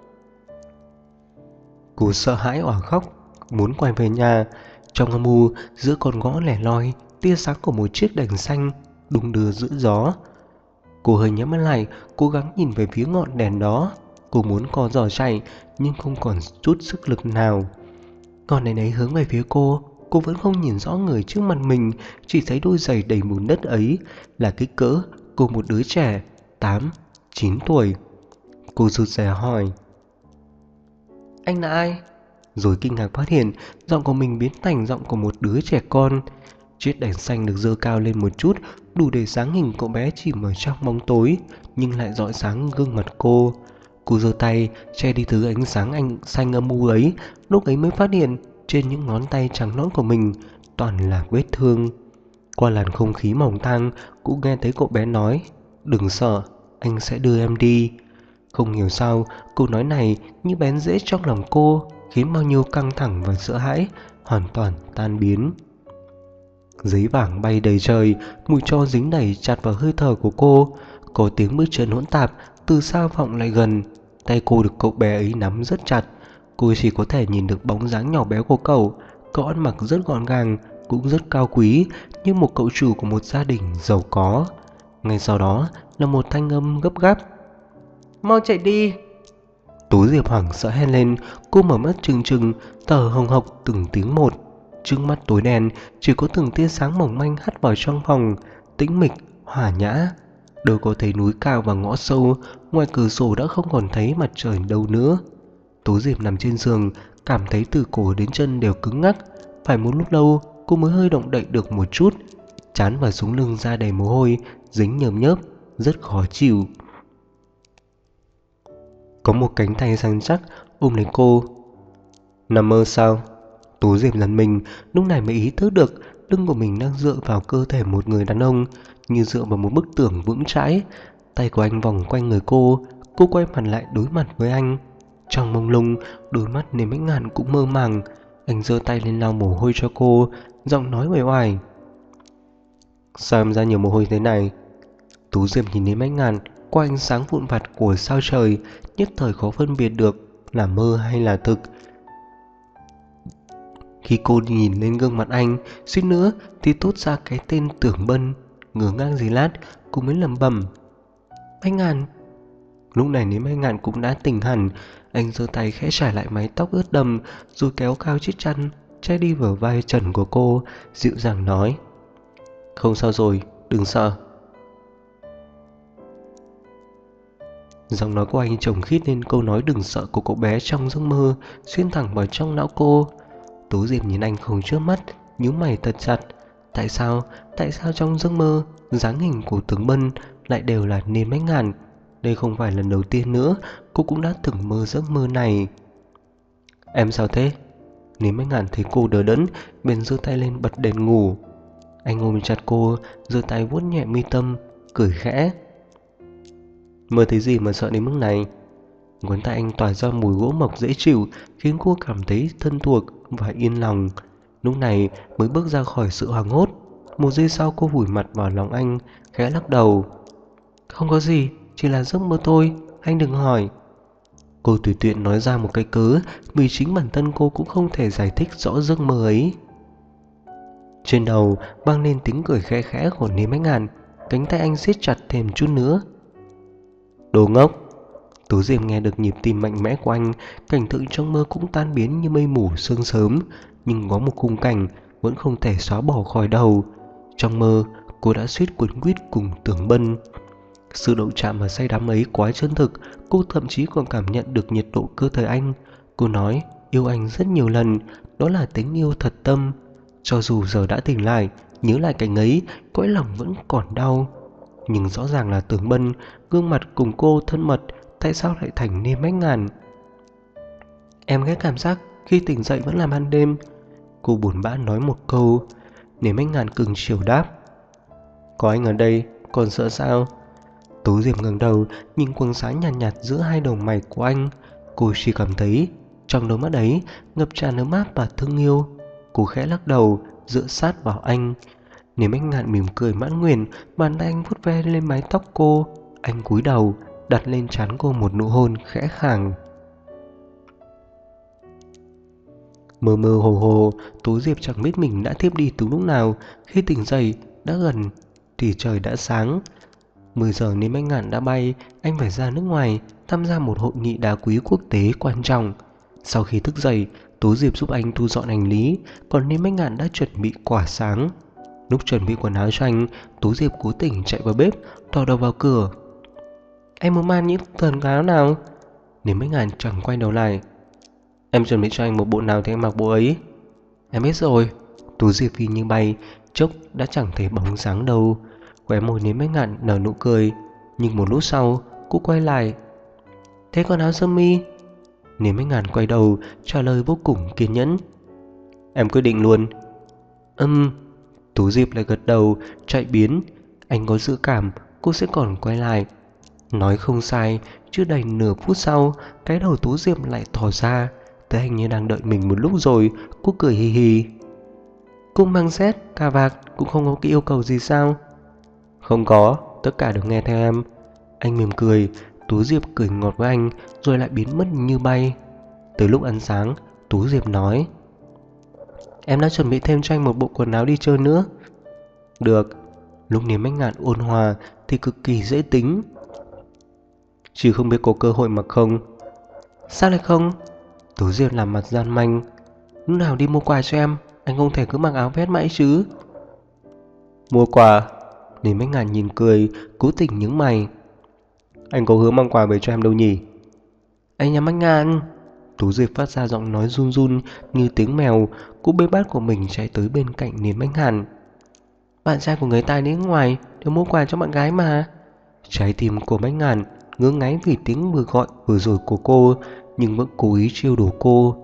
Cô sợ hãi òa khóc, muốn quay về nhà. Trong âm u, giữa con ngõ lẻ loi, tia sáng của một chiếc đèn xanh đung đưa giữa gió. Cô hơi nhắm mắt lại, cố gắng nhìn về phía ngọn đèn đó. Cô muốn co giò chạy, nhưng không còn chút sức lực nào. Ngọn đèn ấy hướng về phía cô vẫn không nhìn rõ người trước mặt mình, chỉ thấy đôi giày đầy bùn đất ấy là kích cỡ của một đứa trẻ 8-9 tuổi. Cô rụt rè hỏi: "Anh là ai?" Rồi kinh ngạc phát hiện giọng của mình biến thành giọng của một đứa trẻ con. Chiếc đèn xanh được giơ cao lên một chút, đủ để sáng hình cậu bé chìm ở trong bóng tối, nhưng lại rọi sáng gương mặt cô. Cô giơ tay che đi thứ ánh sáng xanh âm u ấy, lúc ấy mới phát hiện trên những ngón tay trắng nõn của mình toàn là vết thương. Qua làn không khí mỏng tang, cũng nghe thấy cậu bé nói: "Đừng sợ, anh sẽ đưa em đi." Không hiểu sao, câu nói này như bén rễ trong lòng cô, khiến bao nhiêu căng thẳng và sợ hãi hoàn toàn tan biến. Giấy vàng bay đầy trời, mùi tro dính đầy chặt vào hơi thở của cô. Có tiếng bước chân hỗn tạp từ xa vọng lại gần. Tay cô được cậu bé ấy nắm rất chặt. Cô chỉ có thể nhìn được bóng dáng nhỏ bé của cậu. Cậu ăn mặc rất gọn gàng, cũng rất cao quý, như một cậu chủ của một gia đình giàu có. Ngay sau đó là một thanh âm gấp gáp: "Mau chạy đi!" Tú Diệp hoảng sợ hét lên. Cô mở mắt trừng trừng, thở hồng hộc từng tiếng một. Trước mắt tối đen, chỉ có từng tia sáng mỏng manh hắt vào trong phòng, tĩnh mịch, hòa nhã. Đâu có thấy núi cao và ngõ sâu, ngoài cửa sổ đã không còn thấy mặt trời đâu nữa. Tú Diệp nằm trên giường, cảm thấy từ cổ đến chân đều cứng ngắc. Phải một lúc lâu, cô mới hơi động đậy được một chút. Trán và sống lưng ra đầy mồ hôi, dính nhờm nhớp, rất khó chịu. Có một cánh tay rắn chắc ôm lấy cô. "Nằm mơ sao?" Tú Diệp giật mình, lúc này mới ý thức được lưng của mình đang dựa vào cơ thể một người đàn ông, như dựa vào một bức tường vững chãi. Tay của anh vòng quanh người cô quay mặt lại đối mặt với anh. Trong mông lung, đôi mắt Nếm Bách Ngạn cũng mơ màng. Anh giơ tay lên lau mồ hôi cho cô, giọng nói uể oải: "Sao em ra nhiều mồ hôi thế này?" Tú Diệp nhìn Nếm Bách Ngạn qua ánh sáng vụn vặt của sao trời, nhất thời khó phân biệt được là mơ hay là thực. Khi cô nhìn lên gương mặt anh, suýt nữa thì thốt ra cái tên Tưởng Bân. Ngớ ngác giây lát, cô mới lẩm bẩm: "Bách Ngạn." Lúc này Nếm Bách Ngạn cũng đã tỉnh hẳn. Anh giơ tay khẽ trải lại mái tóc ướt đẫm, rồi kéo cao chiếc chăn che đi vào vai trần của cô, dịu dàng nói: "Không sao rồi, đừng sợ." Giọng nói của anh chồng khít lên câu nói đừng sợ của cậu bé trong giấc mơ, xuyên thẳng vào trong não cô. Tú Diệp nhìn anh không chớp mắt, nhíu mày thật chặt. Tại sao trong giấc mơ, dáng hình của tướng Bân lại đều là Nếm Bách Ngạn? Đây không phải lần đầu tiên nữa, cô cũng đã từng mơ giấc mơ này. "Em sao thế?" Nếm Bách Ngạn thấy cô đờ đẫn, bèn giơ tay lên bật đèn ngủ. Anh ôm chặt cô, giơ tay vuốt nhẹ mi tâm, cười khẽ: "Mơ thấy gì mà sợ đến mức này?" Ngón tay anh tỏa ra mùi gỗ mộc dễ chịu, khiến cô cảm thấy thân thuộc và yên lòng. Lúc này mới bước ra khỏi sự hoảng hốt. Một giây sau cô vùi mặt vào lòng anh, khẽ lắc đầu: "Không có gì, chỉ là giấc mơ thôi, anh đừng hỏi." Cô tùy tiện nói ra một cái cớ, vì chính bản thân cô cũng không thể giải thích rõ giấc mơ ấy. Trên đầu vang lên tiếng cười khẽ khẽ của Nếm Bách Ngạn. Cánh tay anh siết chặt thêm chút nữa. "Đồ ngốc." Tú Diệp nghe được nhịp tim mạnh mẽ của anh. Cảnh tượng trong mơ cũng tan biến như mây mù sương sớm, nhưng có một khung cảnh vẫn không thể xóa bỏ khỏi đầu. Trong mơ, cô đã suýt quấn quýt cùng Tưởng Bân. Sự động chạm và say đắm ấy quá chân thực. Cô thậm chí còn cảm nhận được nhiệt độ cơ thể anh. Cô nói yêu anh rất nhiều lần. Đó là tình yêu thật tâm. Cho dù giờ đã tỉnh lại, nhớ lại cảnh ấy, cõi lòng vẫn còn đau. Nhưng rõ ràng là Tưởng Bân, gương mặt cùng cô thân mật, tại sao lại thành Nếm Bách Ngạn? "Em ghét cảm giác khi tỉnh dậy vẫn là ban đêm." Cô buồn bã nói một câu. Nếm Bách Ngạn cưng chiều đáp: "Có anh ở đây, còn sợ sao?" Tú Diệp ngẩng đầu nhìn quầng sáng nhàn nhạt giữa hai đầu mày của anh. Cô chỉ cảm thấy trong đôi mắt ấy ngập tràn ấm áp và thương yêu. Cô khẽ lắc đầu, dựa sát vào anh. Nếm Bách Ngạn mỉm cười mãn nguyện, bàn tay anh vuốt ve lên mái tóc cô. Anh cúi đầu đặt lên trán cô một nụ hôn khẽ khàng. Mơ mơ hồ hồ, Tú Diệp chẳng biết mình đã thiếp đi từ lúc nào. Khi tỉnh dậy đã gần thì trời đã sáng. 10 giờ Nếm Bách Ngạn đã bay. Anh phải ra nước ngoài tham gia một hội nghị đá quý quốc tế quan trọng. Sau khi thức dậy, Tú Diệp giúp anh thu dọn hành lý, còn Nếm Bách Ngạn đã chuẩn bị quả sáng. Lúc chuẩn bị quần áo cho anh, Tú Diệp cố tình chạy vào bếp, thò đầu vào cửa. "Em muốn mang những quần áo nào?" Nếm Bách Ngạn chẳng quay đầu lại. "Em chuẩn bị cho anh một bộ nào thì em mặc bộ ấy." "Em biết rồi." Tú Diệp phi như bay, chốc đã chẳng thấy bóng dáng đâu. Khóe môi Nếm Bách Ngạn nở nụ cười, nhưng một lúc sau cô quay lại. "Thế còn áo sơ mi?" Nếm Bách Ngạn quay đầu trả lời vô cùng kiên nhẫn. "Em quyết định luôn." Tú Diệp lại gật đầu, chạy biến. Anh có dự cảm cô sẽ còn quay lại. Nói không sai, chưa đầy nửa phút sau, cái đầu Tú Diệp lại thò ra. Thấy anh như đang đợi mình một lúc rồi, cô cười hì hì. "Cô mang xét, cà vạt cũng không có cái yêu cầu gì sao?" "Không có, tất cả đều nghe theo em." Anh mỉm cười. Tú Diệp cười ngọt với anh, rồi lại biến mất như bay. Tới lúc ăn sáng, Tú Diệp nói: "Em đã chuẩn bị thêm cho anh một bộ quần áo đi chơi nữa." "Được." Lúc Nếm Bách Ngạn ôn hòa thì cực kỳ dễ tính. "Chỉ không biết có cơ hội mặc không?" "Sao lại không?" Tú Diệp làm mặt gian manh. "Lúc nào đi mua quà cho em, anh không thể cứ mặc áo vest mãi chứ." "Mua quà?" Nếm Bách Ngạn nhìn cười, cố tình nhướng mày. "Anh có hứa mang quà về cho em đâu nhỉ?" "Anh nhắm Bách Ngạn." Tú Diệp phát ra giọng nói run run như tiếng mèo. Cô bê bát của mình chạy tới bên cạnh Nếm Bách Ngạn. "Bạn trai của người ta đến ngoài đều mua quà cho bạn gái mà." Trái tim của Bách Ngạn ngứa ngáy vì tiếng vừa gọi vừa rồi của cô, nhưng vẫn cố ý trêu đùa cô.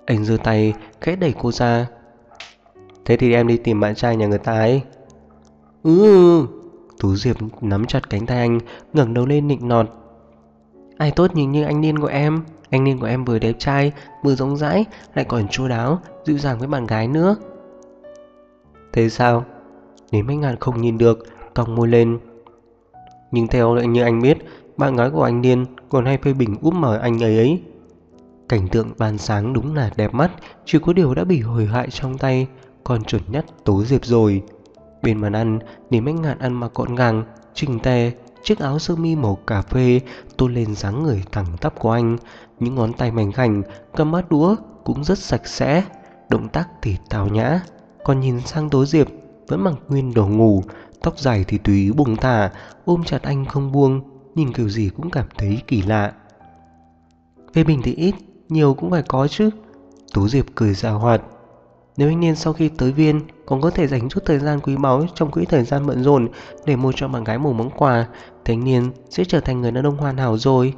Anh giơ tay khẽ đẩy cô ra. Thế thì em đi tìm bạn trai nhà người ta ấy. Ừ. Tú Diệp nắm chặt cánh tay anh, ngẩng đầu lên nịnh nọt. Ai tốt nhìn như anh Niên của em. Anh Niên của em vừa đẹp trai, vừa rộng rãi, lại còn chu đáo, dịu dàng với bạn gái nữa. Thế sao? Nếu mấy ngàn không nhìn được, cong môi lên. Nhưng theo như anh biết, bạn gái của anh Niên còn hay phê bình úp mở anh ấy. Cảnh tượng ban sáng đúng là đẹp mắt, chỉ có điều đã bị hủy hoại trong tay, còn chuẩn nhất Tố Diệp rồi. Bên bàn ăn, Nếm Anh Ngạn ăn mặc gọn gàng, chỉnh tề, chiếc áo sơ mi màu cà phê tôn lên dáng người thẳng tắp của anh. Những ngón tay mảnh khảnh cầm bát đũa cũng rất sạch sẽ, động tác thì tào nhã. Còn nhìn sang Tố Diệp vẫn mặc nguyên đồ ngủ, tóc dài thì tùy ý buông thả, ôm chặt anh không buông, nhìn kiểu gì cũng cảm thấy kỳ lạ. Phê bình thì ít, nhiều cũng phải có chứ. Tú Diệp cười giảo hoạt. Nếu anh Niên sau khi tới Viên còn có thể dành chút thời gian quý báu trong quỹ thời gian bận rộn để mua cho bạn gái một món quà, thì anh Niên sẽ trở thành người đàn ông hoàn hảo rồi.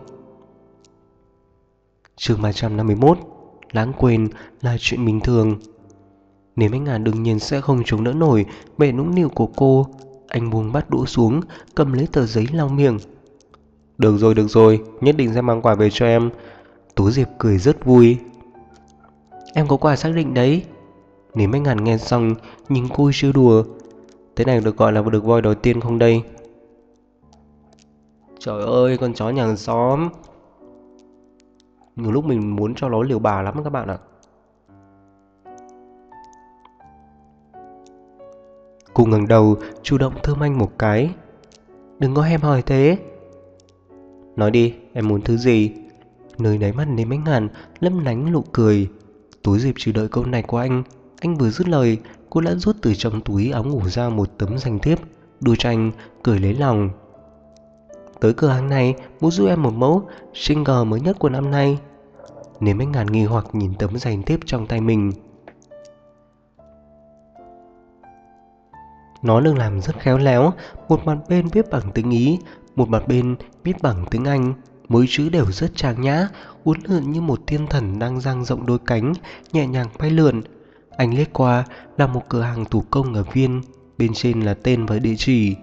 Chương 351. Lãng quên là chuyện bình thường. Nếu anh Ngàn đương nhiên sẽ không chống đỡ nổi vẻ nũng nịu của cô. Anh buông bát đũa xuống, cầm lấy tờ giấy lau miệng. Được rồi, nhất định sẽ mang quà về cho em. Tú Diệp cười rất vui. Em có quà xác định đấy. Nếu mấy ngàn nghe xong, nhìn cô chưa đùa. Thế này được gọi là được voi đầu tiên không đây? Trời ơi, con chó nhà hàng xóm. Nhiều lúc mình muốn cho nó liều bà lắm các bạn ạ. Cô ngẩng đầu, chủ động thơm anh một cái. Đừng có em hỏi thế. Nói đi, em muốn thứ gì? Nơi đáy mắt Nếm Ánh Ngàn lấp lánh nụ cười. Tú Diệp chỉ đợi câu này của anh vừa dứt lời, cô đã rút từ trong túi áo ngủ ra một tấm danh thiếp, đưa cho anh, cười lấy lòng. Tới cửa hàng này, muốn giúp em một mẫu single mới nhất của năm nay. Nếm Ánh Ngàn nghi hoặc nhìn tấm danh thiếp trong tay mình. Nó được làm rất khéo léo, một mặt bên viết bằng tiếng Ý, một mặt bên viết bằng tiếng Anh. Mỗi chữ đều rất trang nhã, uốn lượn như một thiên thần đang dang rộng đôi cánh, nhẹ nhàng bay lượn. Anh liếc qua là một cửa hàng thủ công ở Viên, bên trên là tên và địa chỉ.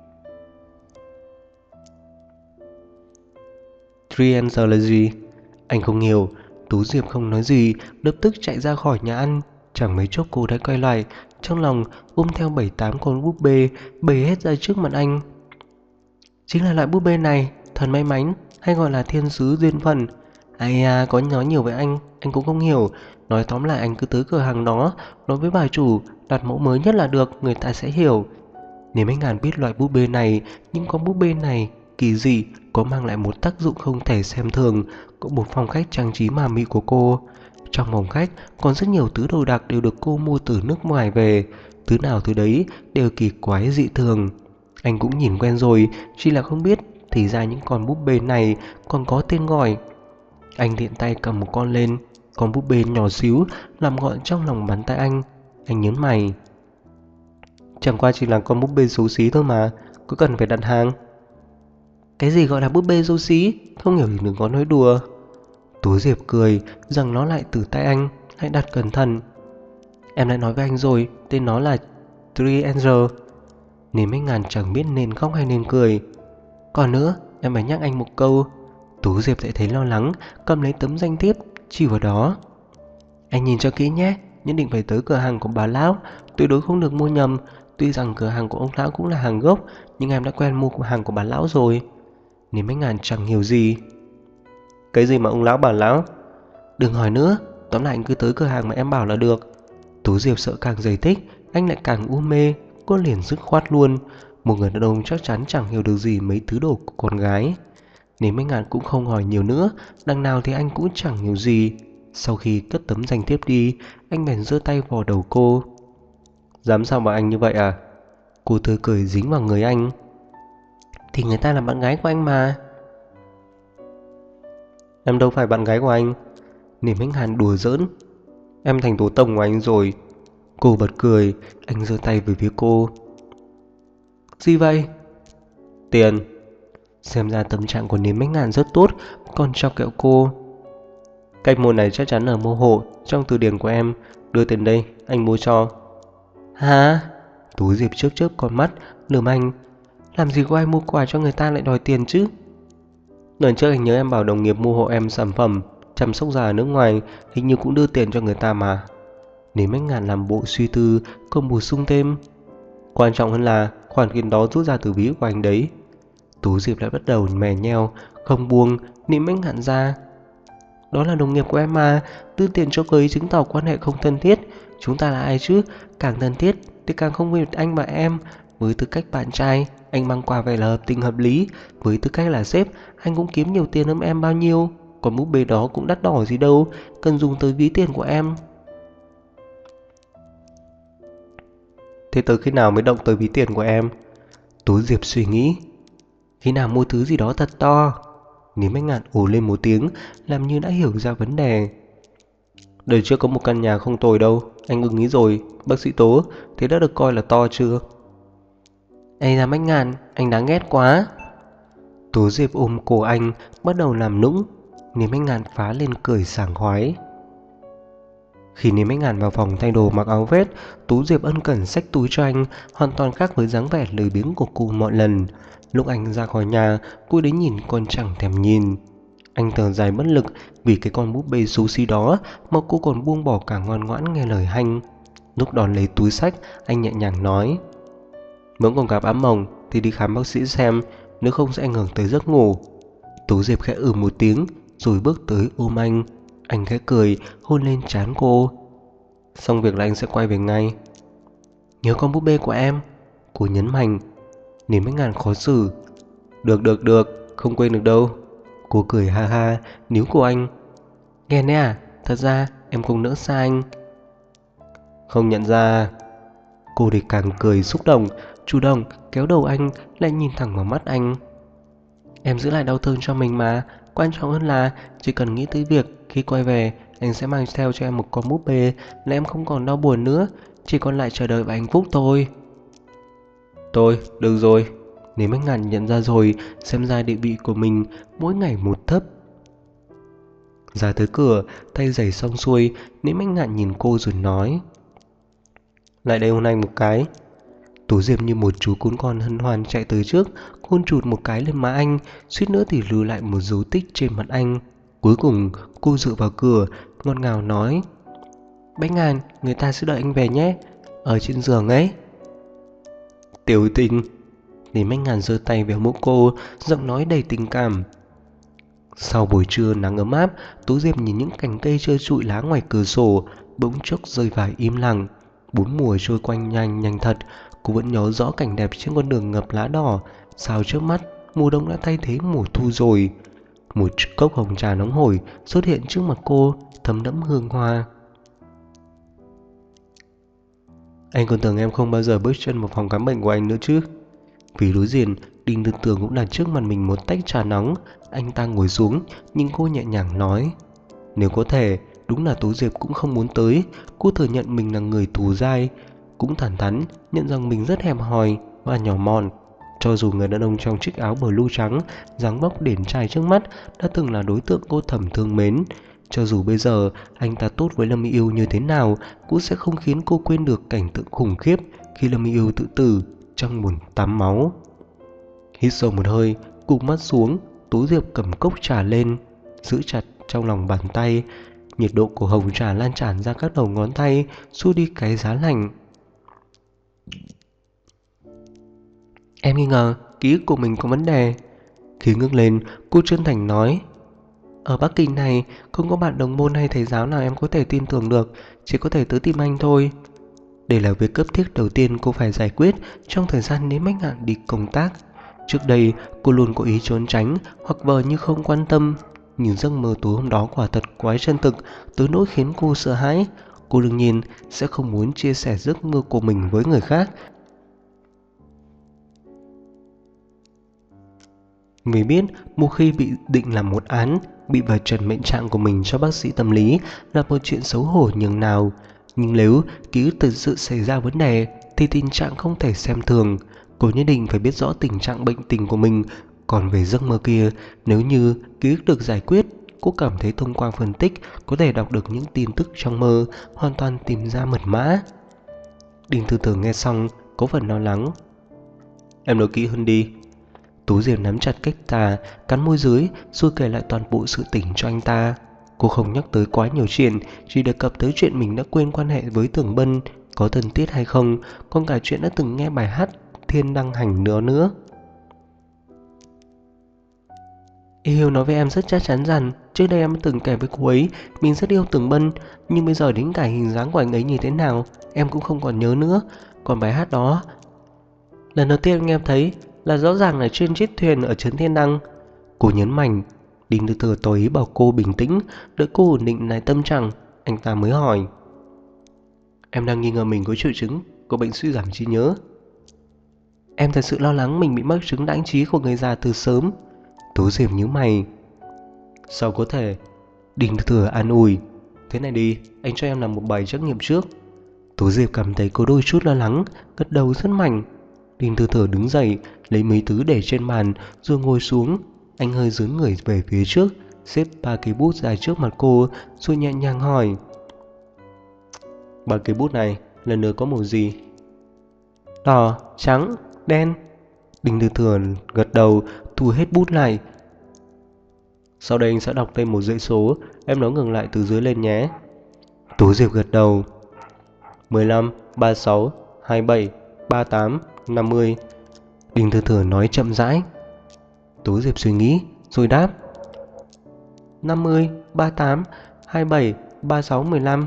Triangle là gì? Anh không hiểu. Tú Diệp không nói gì, lập tức chạy ra khỏi nhà ăn. Chẳng mấy chốc cô đã quay lại, trong lòng ôm theo 7-8 con búp bê bày hết ra trước mặt anh. Chính là loại búp bê này, thần may mắn, hay gọi là thiên sứ duyên phận. Ai à, có nói nhiều với anh cũng không hiểu. Nói tóm lại anh cứ tới cửa hàng đó, nói với bà chủ, đặt mẫu mới nhất là được, người ta sẽ hiểu. Nếu mấy ngàn biết loại búp bê này, nhưng con búp bê này kỳ dị, có mang lại một tác dụng không thể xem thường, có một phong cách trang trí mà mị của cô. Trong phòng khách còn rất nhiều thứ đồ đạc đều được cô mua từ nước ngoài về, thứ nào thứ đấy đều kỳ quái dị thường. Anh cũng nhìn quen rồi, chỉ là không biết thì ra những con búp bê này còn có tên gọi. Anh tiện tay cầm một con lên, con búp bê nhỏ xíu nằm gọn trong lòng bàn tay anh. Anh nhớn mày. Chẳng qua chỉ là con búp bê xấu xí thôi mà, có cần phải đặt hàng? Cái gì gọi là búp bê xấu xí? Không hiểu thì đừng có nói đùa. Tú Diệp cười, rằng nó lại từ tay anh, hãy đặt cẩn thận. Em đã nói với anh rồi, tên nó là Triangle. Nên mấy ngàn chẳng biết nên khóc hay nên cười. Còn nữa, em phải nhắc anh một câu. Tú Diệp lại thấy lo lắng, cầm lấy tấm danh thiếp, chỉ vào đó. Anh nhìn cho kỹ nhé, nhất định phải tới cửa hàng của bà lão, tuyệt đối không được mua nhầm. Tuy rằng cửa hàng của ông lão cũng là hàng gốc, nhưng em đã quen mua hàng của bà lão rồi. Nên mấy ngàn chẳng hiểu gì. Cái gì mà ông lão bà lão? Đừng hỏi nữa, tóm lại anh cứ tới cửa hàng mà em bảo là được. Tú Diệp sợ càng giải thích, anh lại càng u mê. Cô liền dứt khoát luôn. Một người đàn ông chắc chắn chẳng hiểu được gì mấy thứ đồ của con gái. Nên mấy ngàn cũng không hỏi nhiều nữa, đằng nào thì anh cũng chẳng hiểu gì. Sau khi cất tấm danh thiếp đi, anh bèn giơ tay vào đầu cô. Dám sao mà anh như vậy à? Cô tươi cười dính vào người anh. Thì người ta là bạn gái của anh mà. Em đâu phải bạn gái của anh. Niềm Ánh Hàn đùa giỡn. Em thành tố tông của anh rồi. Cô bật cười. Anh giơ tay về phía cô. Gì vậy? Tiền. Xem ra tâm trạng của Niềm Ánh Hàn rất tốt, còn chọc kẹo cô. Cách mua này chắc chắn là mua hộ trong từ điển của em. Đưa tiền đây, anh mua cho. Hả? Tú Diệp chớp chớp con mắt, lườm anh. Làm gì có ai mua quà cho người ta lại đòi tiền chứ? Lần trước anh nhớ em bảo đồng nghiệp mua hộ em sản phẩm chăm sóc da ở nước ngoài, hình như cũng đưa tiền cho người ta mà. Nếu Bách Ngạn làm bộ suy tư, còn bổ sung thêm. Quan trọng hơn là khoản tiền đó rút ra từ ví của anh đấy. Tú Diệp lại bắt đầu mè nheo, không buông, nịm Bách Ngạn ra. Đó là đồng nghiệp của em mà, đưa tiền cho cô ấy chứng tỏ quan hệ không thân thiết. Chúng ta là ai chứ? Càng thân thiết thì càng không vì anh và em. Với tư cách bạn trai, anh mang quà về là hợp tình hợp lý. Với tư cách là sếp, anh cũng kiếm nhiều tiền hơn em bao nhiêu. Còn búp bê đó cũng đắt đỏ gì đâu, cần dùng tới ví tiền của em. Thế tới khi nào mới động tới ví tiền của em? Tú Diệp suy nghĩ. Khi nào mua thứ gì đó thật to. Nếu Bách Ngạn ồ lên một tiếng, làm như đã hiểu ra vấn đề. Đời trước có một căn nhà không tồi đâu, anh ưng ý rồi. Bác sĩ Tố, thế đã được coi là to chưa? Ây da Bách Ngạn, anh đáng ghét quá. Tú Diệp ôm cổ anh, bắt đầu làm nũng. Nếu Bách Ngạn phá lên cười sảng khoái. Khi Nếm Bách Ngạn vào phòng thay đồ mặc áo vest, Tú Diệp ân cần xách túi cho anh, hoàn toàn khác với dáng vẻ lười biếng của cô mọi lần. Lúc anh ra khỏi nhà, cô đến nhìn còn chẳng thèm nhìn. Anh thở dài bất lực vì cái con búp bê xấu xí đó mà cô còn buông bỏ cả ngoan ngoãn nghe lời anh. Lúc đón lấy túi xách, anh nhẹ nhàng nói: Vẫn còn gặp ám mộng thì đi khám bác sĩ xem, nếu không sẽ ảnh hưởng tới giấc ngủ. Tú Diệp khẽ một tiếng rồi bước tới ôm anh. Anh khẽ cười, hôn lên trán cô. Xong việc là anh sẽ quay về ngay. Nhớ con búp bê của em, cô nhấn mạnh. Nếm Bách Ngạn khó xử. Được, không quên được đâu. Cô cười ha ha, níu cổ anh. Ghen đấy à? Thật ra em không nỡ xa anh. Không nhận ra. Cô thì càng cười xúc động, chủ động kéo đầu anh, lại nhìn thẳng vào mắt anh. Em giữ lại đau thương cho mình mà. Quan trọng hơn là chỉ cần nghĩ tới việc khi quay về anh sẽ mang theo cho em một con búp bê là em không còn đau buồn nữa, chỉ còn lại chờ đợi và hạnh phúc thôi. Thôi, được rồi. Nếu Bách Ngạn nhận ra rồi, xem ra địa vị của mình mỗi ngày một thấp. Ra tới cửa, tay giày xong xuôi, Nếu Bách Ngạn nhìn cô rồi nói: Lại đây hôn anh một cái. Tú Diệp như một chú cún con hân hoan chạy tới trước, hôn chụt một cái lên má anh, suýt nữa thì lưu lại một dấu tích trên mặt anh. Cuối cùng cô dựa vào cửa, ngọt ngào nói: Bách Ngạn, người ta sẽ đợi anh về nhé, ở trên giường ấy. Tiểu tình. Để Bách Ngạn giơ tay về mũi cô, giọng nói đầy tình cảm. Sau buổi trưa nắng ấm áp, Tú Diệp nhìn những cành cây trơ trụi lá ngoài cửa sổ, bỗng chốc rơi vài im lặng. 4 mùa trôi quanh nhanh nhanh thật. Cô vẫn nhớ rõ cảnh đẹp trên con đường ngập lá đỏ. Sao trước mắt mùa đông đã thay thế mùa thu rồi. Một cốc hồng trà nóng hổi xuất hiện trước mặt cô, thấm đẫm hương hoa. Anh còn tưởng em không bao giờ bước chân vào phòng khám bệnh của anh nữa chứ. Vì đối diện, Đinh Tư Tường cũng đặt trước mặt mình một tách trà nóng. Anh ta ngồi xuống, nhưng cô nhẹ nhàng nói: Nếu có thể, đúng là Tú Diệp cũng không muốn tới. Cô thừa nhận mình là người tù dai, cũng thẳng thắn nhận rằng mình rất hẹp hòi và nhỏ mọn. Cho dù người đàn ông trong chiếc áo blue trắng, dáng vóc điển trai trước mắt đã từng là đối tượng cô thầm thương mến, cho dù bây giờ anh ta tốt với Lâm Yêu như thế nào, cũng sẽ không khiến cô quên được cảnh tượng khủng khiếp khi Lâm Yêu tự tử trong bồn tắm máu. Hít sâu một hơi, cụp mắt xuống, Tú Diệp cầm cốc trà lên, giữ chặt trong lòng bàn tay. Nhiệt độ của hồng trà lan tràn ra các đầu ngón tay, xua đi cái giá lạnh. Em nghi ngờ ký ức của mình có vấn đề. Khi ngước lên, cô chân thành nói: Ở Bắc Kinh này, không có bạn đồng môn hay thầy giáo nào em có thể tin tưởng được, chỉ có thể tới tìm anh thôi. Đây là việc cấp thiết đầu tiên cô phải giải quyết trong thời gian Nếm Bách Ngạn đi công tác. Trước đây, cô luôn có ý trốn tránh hoặc vờ như không quan tâm. Nhưng giấc mơ tối hôm đó quả thật quá chân thực, tới nỗi khiến cô sợ hãi. Cô đương nhiên sẽ không muốn chia sẻ giấc mơ của mình với người khác. Vì biết một khi bị định làm một án, bị vạch trần mệnh trạng của mình cho bác sĩ tâm lý là một chuyện xấu hổ nhường nào. Nhưng nếu ký ức thực sự xảy ra vấn đề thì tình trạng không thể xem thường. Cô nhất định phải biết rõ tình trạng bệnh tình của mình. Còn về giấc mơ kia, nếu như ký ức được giải quyết, cô cảm thấy thông qua phân tích có thể đọc được những tin tức trong mơ, hoàn toàn tìm ra mật mã. Đinh Thư Thư nghe xong có phần lo lắng. Em nói kỹ hơn đi. Tú Diệp nắm chặt cách tà, cắn môi dưới rồi kể lại toàn bộ sự tình cho anh ta. Cô không nhắc tới quá nhiều chuyện, chỉ đề cập tới chuyện mình đã quên quan hệ với Tưởng Bân có thân thiết hay không, còn cả chuyện đã từng nghe bài hát Thiên Đăng Hành nữa. Yêu nói với em rất chắc chắn rằng trước đây em từng kể với cô ấy mình rất yêu Tưởng Bân, nhưng bây giờ đến cả hình dáng của anh ấy như thế nào em cũng không còn nhớ nữa. Còn bài hát đó, lần đầu tiên em thấy là rõ ràng là trên chiếc thuyền ở trấn Thiên Đăng. Cô nhấn mạnh. Đinh Thư Thư tỏ ý bảo cô bình tĩnh, đợi cô ổn định lại tâm trạng, anh ta mới hỏi. Em đang nghi ngờ mình có triệu chứng của bệnh suy giảm trí nhớ. Em thật sự lo lắng mình bị mắc chứng đãng trí của người già từ sớm. Tố Diệp nhíu mày. Sao có thể? Đinh Thư Thư an ủi. Thế này đi, anh cho em làm một bài trắc nghiệm trước. Tố Diệp cảm thấy có đôi chút lo lắng, gật đầu rất mạnh. Đinh Thư Thư đứng dậy, lấy mấy thứ để trên bàn rồi ngồi xuống. Anh hơi dướn người về phía trước, xếp 3 cây bút dài trước mặt cô rồi nhẹ nhàng hỏi. 3 cây bút này lần lượt có màu gì? Đỏ, trắng, đen. Đinh Thư Thư gật đầu, thu hết bút lại. Sau đây anh sẽ đọc tên một dãy số, em nói ngừng lại từ dưới lên nhé. Tố Diệp gật đầu. 15, 36, 27, 38, 50. Đinh Thư Thư nói chậm rãi. Tố Diệp suy nghĩ rồi đáp. 50, 38, 27, 36, 15.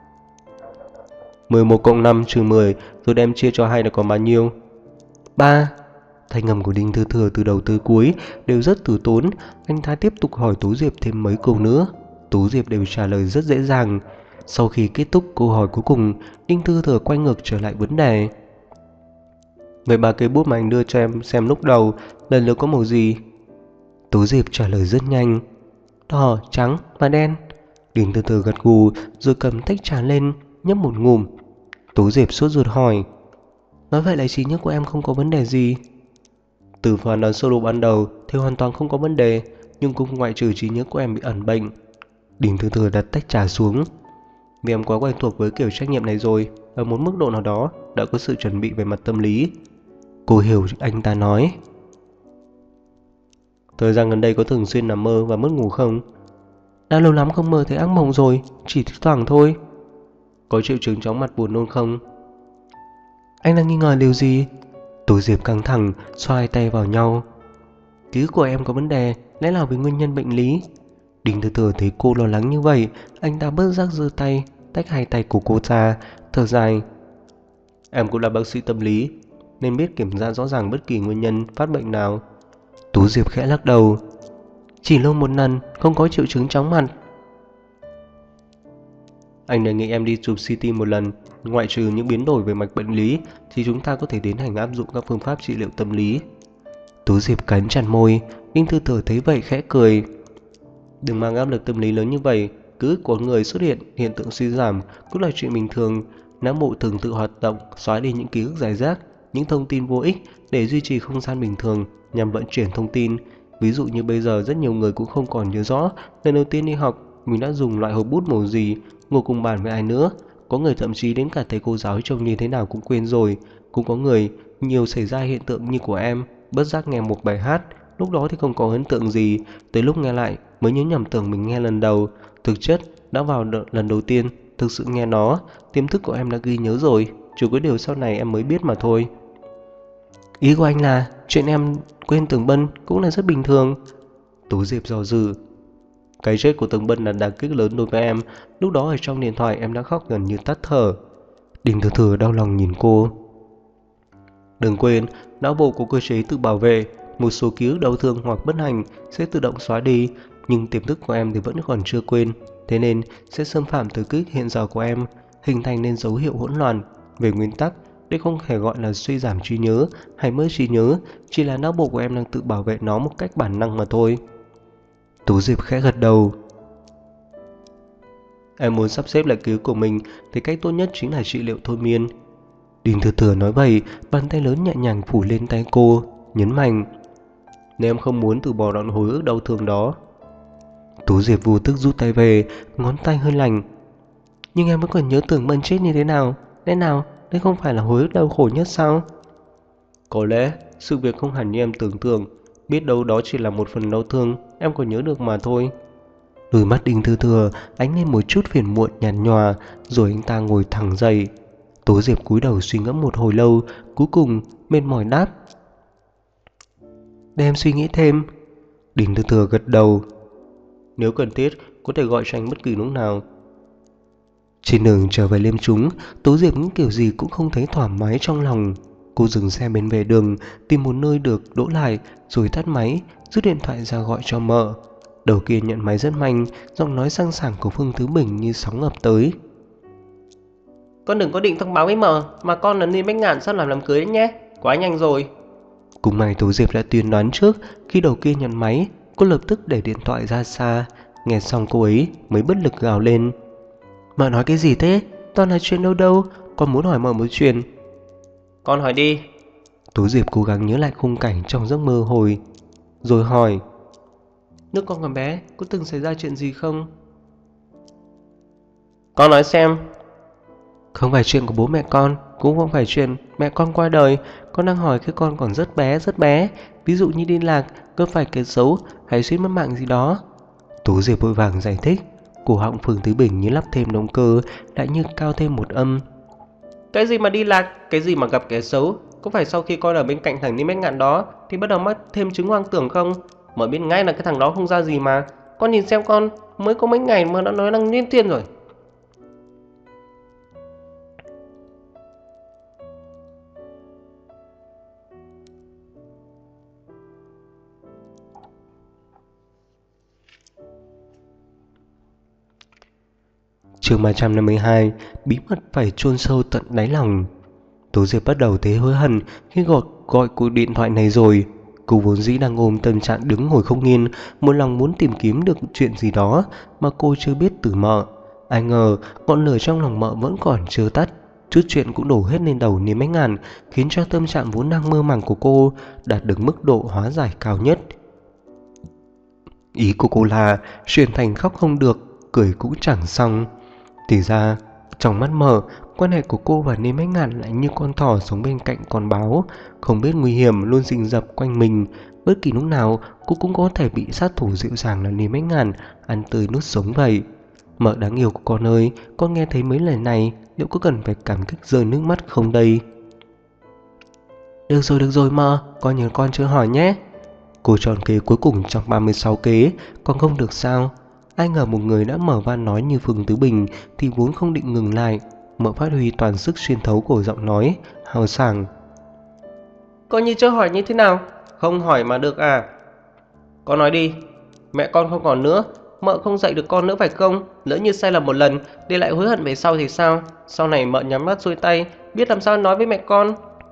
11 cộng 5 trừ 10 rồi đem chia cho 2 là còn bao nhiêu? 3. Thanh âm của Đinh Thư Thư từ đầu tới cuối đều rất từ tốn. Anh ta tiếp tục hỏi Tố Diệp thêm mấy câu nữa. Tố Diệp đều trả lời rất dễ dàng. Sau khi kết thúc câu hỏi cuối cùng, Đinh Thư Thư quay ngược trở lại vấn đề. Vậy 3 cây bút mà anh đưa cho em xem lúc đầu lần lượt có màu gì? Tố Diệp trả lời rất nhanh. Đỏ, trắng và đen. Đinh Thư Thư gật gù rồi cầm tách trà lên, nhấp một ngụm. Tố Diệp sốt ruột hỏi. Nói vậy là trí nhớ của em không có vấn đề gì? Từ phán đoán sơ bộ ban đầu thì hoàn toàn không có vấn đề, nhưng cũng ngoại trừ trí nhớ của em bị ẩn bệnh. Đinh Thư Thư đặt tách trà xuống. Vì em quá quen thuộc với kiểu trách nhiệm này rồi, ở một mức độ nào đó đã có sự chuẩn bị về mặt tâm lý. Cô hiểu anh ta nói. Thời gian gần đây có thường xuyên nằm mơ và mất ngủ không? Đã lâu lắm không mơ thấy ác mộng rồi, chỉ thi thoảng thôi. Có triệu chứng chóng mặt buồn nôn không? Anh đang nghi ngờ điều gì? Tố Diệp căng thẳng, xoay tay vào nhau. Ký ức của em có vấn đề, lẽ nào vì nguyên nhân bệnh lý? Đinh Thư Thư thấy cô lo lắng như vậy, anh ta bất giác giơ tay, tách hai tay của cô ra, thở dài. Em cũng là bác sĩ tâm lý, nên biết kiểm tra rõ ràng bất kỳ nguyên nhân phát bệnh nào. Tú Diệp khẽ lắc đầu. Chỉ lâu một lần, không có triệu chứng chóng mặt. Anh đề nghị em đi chụp CT một lần. Ngoại trừ những biến đổi về mạch bệnh lý thì chúng ta có thể tiến hành áp dụng các phương pháp trị liệu tâm lý. Tú Diệp cắn chặt môi. Đinh Thư Thư thấy vậy khẽ cười. Đừng mang áp lực tâm lý lớn như vậy. Ký ức của người xuất hiện hiện tượng suy giảm cũng là chuyện bình thường. Não bộ thường tự hoạt động xóa đi những ký ức giải rác, những thông tin vô ích để duy trì không gian bình thường nhằm vận chuyển thông tin. Ví dụ như bây giờ rất nhiều người cũng không còn nhớ rõ lần đầu tiên đi học mình đã dùng loại hộp bút màu gì, ngồi cùng bàn với ai nữa. Có người thậm chí đến cả thầy cô giáo trông như thế nào cũng quên rồi. Cũng có người nhiều xảy ra hiện tượng như của em, bất giác nghe một bài hát, lúc đó thì không có ấn tượng gì, tới lúc nghe lại mới nhớ nhầm tưởng mình nghe lần đầu. Thực chất đã vào lần đầu tiên thực sự nghe nó, tiềm thức của em đã ghi nhớ rồi, chỉ có điều sau này em mới biết mà thôi. Ý của anh là chuyện em quên Tưởng Bân cũng là rất bình thường. Tố Diệp dò dự. Cái chết của Tưởng Bân là đả kích lớn đối với em. Lúc đó ở trong điện thoại em đã khóc gần như tắt thở. Đinh Thư Thư đau lòng nhìn cô. Đừng quên, não bộ có cơ chế tự bảo vệ. Một số ký ức đau thương hoặc bất hạnh sẽ tự động xóa đi, nhưng tiềm thức của em thì vẫn còn chưa quên. Thế nên sẽ xâm phạm tới ký ức hiện giờ của em, hình thành nên dấu hiệu hỗn loạn. Về nguyên tắc, đây không thể gọi là suy giảm trí nhớ hay mất trí nhớ, chỉ là não bộ của em đang tự bảo vệ nó một cách bản năng mà thôi. Tú Diệp khẽ gật đầu. Em muốn sắp xếp lại ký ức của mình thì cách tốt nhất chính là trị liệu thôi miên. Đinh Thư Thư nói vậy, bàn tay lớn nhẹ nhàng phủ lên tay cô, nhấn mạnh. Nếu em không muốn từ bỏ đoạn hồi ức đau thương đó. Tú Diệp vô thức rút tay về, ngón tay hơi lạnh. Nhưng em vẫn còn nhớ Tưởng Mân chết như thế nào. Lẽ nào đây không phải là hồi ức đau khổ nhất sao? Có lẽ sự việc không hẳn như em tưởng tượng. Biết đâu đó chỉ là một phần đau thương em còn nhớ được mà thôi. Đôi mắt Đinh Thư Thừa ánh lên một chút phiền muộn nhạt nhòa. Rồi anh ta ngồi thẳng dậy. Tố Diệp cúi đầu suy ngẫm một hồi lâu, cuối cùng mệt mỏi đáp: để em suy nghĩ thêm. Đinh Thư Thừa gật đầu. Nếu cần thiết có thể gọi cho anh bất kỳ lúc nào. Trên đường trở về Liêm Chúng, Tố Diệp những kiểu gì cũng không thấy thoải mái trong lòng. Cô dừng xe bên vệ đường, tìm một nơi được đỗ lại, rồi tắt máy, rút điện thoại ra gọi cho mợ. Đầu kia nhận máy rất nhanh, giọng nói sang sảng của Phương Thứ Bình như sóng ập tới. Con đừng có định thông báo với mợ, mà con là Ninh Bách Ngạn sắp làm cưới đấy nhé, quá nhanh rồi. Cùng ngày Tố Diệp đã tiên đoán trước, khi đầu kia nhận máy, cô lập tức để điện thoại ra xa. Nghe xong cô ấy mới bất lực gào lên. Mợ nói cái gì thế? Toàn là chuyện đâu đâu, con muốn hỏi mợ một chuyện. Con hỏi đi. Tố Diệp cố gắng nhớ lại khung cảnh trong giấc mơ hồi, rồi hỏi. Lúc con còn bé, có từng xảy ra chuyện gì không? Con nói xem. Không phải chuyện của bố mẹ con, cũng không phải chuyện mẹ con qua đời. Con đang hỏi khi con còn rất bé, rất bé. Ví dụ như đi lạc, gặp phải kẻ xấu hay suýt mất mạng gì đó. Tố Diệp vội vàng giải thích. Cổ họng Phương Thứ Bình như lắp thêm động cơ, lại như cao thêm một âm. Cái gì mà đi lạc, cái gì mà gặp kẻ xấu? Có phải sau khi con ở bên cạnh thằng Ninh Bách Ngạn đó thì bắt đầu mắc thêm chứng hoang tưởng không? Mở biết ngay là cái thằng đó không ra gì mà. Con nhìn xem con, mới có mấy ngày mà đã nói năng liên tiên rồi. Chương 352, bí mật phải chôn sâu tận đáy lòng. Tố Diệp bắt đầu thấy hối hận khi gọi cuộc điện thoại này rồi. Cô vốn dĩ đang ôm tâm trạng đứng ngồi không yên, một lòng muốn tìm kiếm được chuyện gì đó mà cô chưa biết từ mợ. Ai ngờ ngọn lửa trong lòng mợ vẫn còn chưa tắt. Chút chuyện cũng đổ hết lên đầu Niêm Bách Ngạn, khiến cho tâm trạng vốn đang mơ màng của cô đạt được mức độ hóa giải cao nhất. Ý của cô là chuyển thành khóc không được, cười cũng chẳng xong. Thì ra trong mắt mợ, quan hệ của cô và Niêm Bách Ngạn lại như con thỏ sống bên cạnh con báo, không biết nguy hiểm luôn rình rập quanh mình. Bất kỳ lúc nào cô cũng có thể bị sát thủ dịu dàng là Niêm Bách Ngạn ăn tươi nuốt sống vậy. Mợ đáng yêu của con ơi, con nghe thấy mấy lời này liệu có cần phải cảm kích rơi nước mắt không đây? Được rồi mợ, con nhớ con chưa hỏi nhé. Cô chọn kế cuối cùng trong 36 kế, còn không được sao? Ai ngờ một người đã mở van nói như Phương Tứ Bình thì vốn không định ngừng lại. Mợ phát huy toàn sức xuyên thấu của giọng nói hào sảng. Coi như chưa hỏi như thế nào? Không hỏi mà được à? Con nói đi. Mẹ con không còn nữa, mợ không dạy được con nữa phải không? Lỡ như sai lầm một lần để lại hối hận về sau thì sao? Sau này mợ nhắm mắt xuôi tay, biết làm sao nói với mẹ con.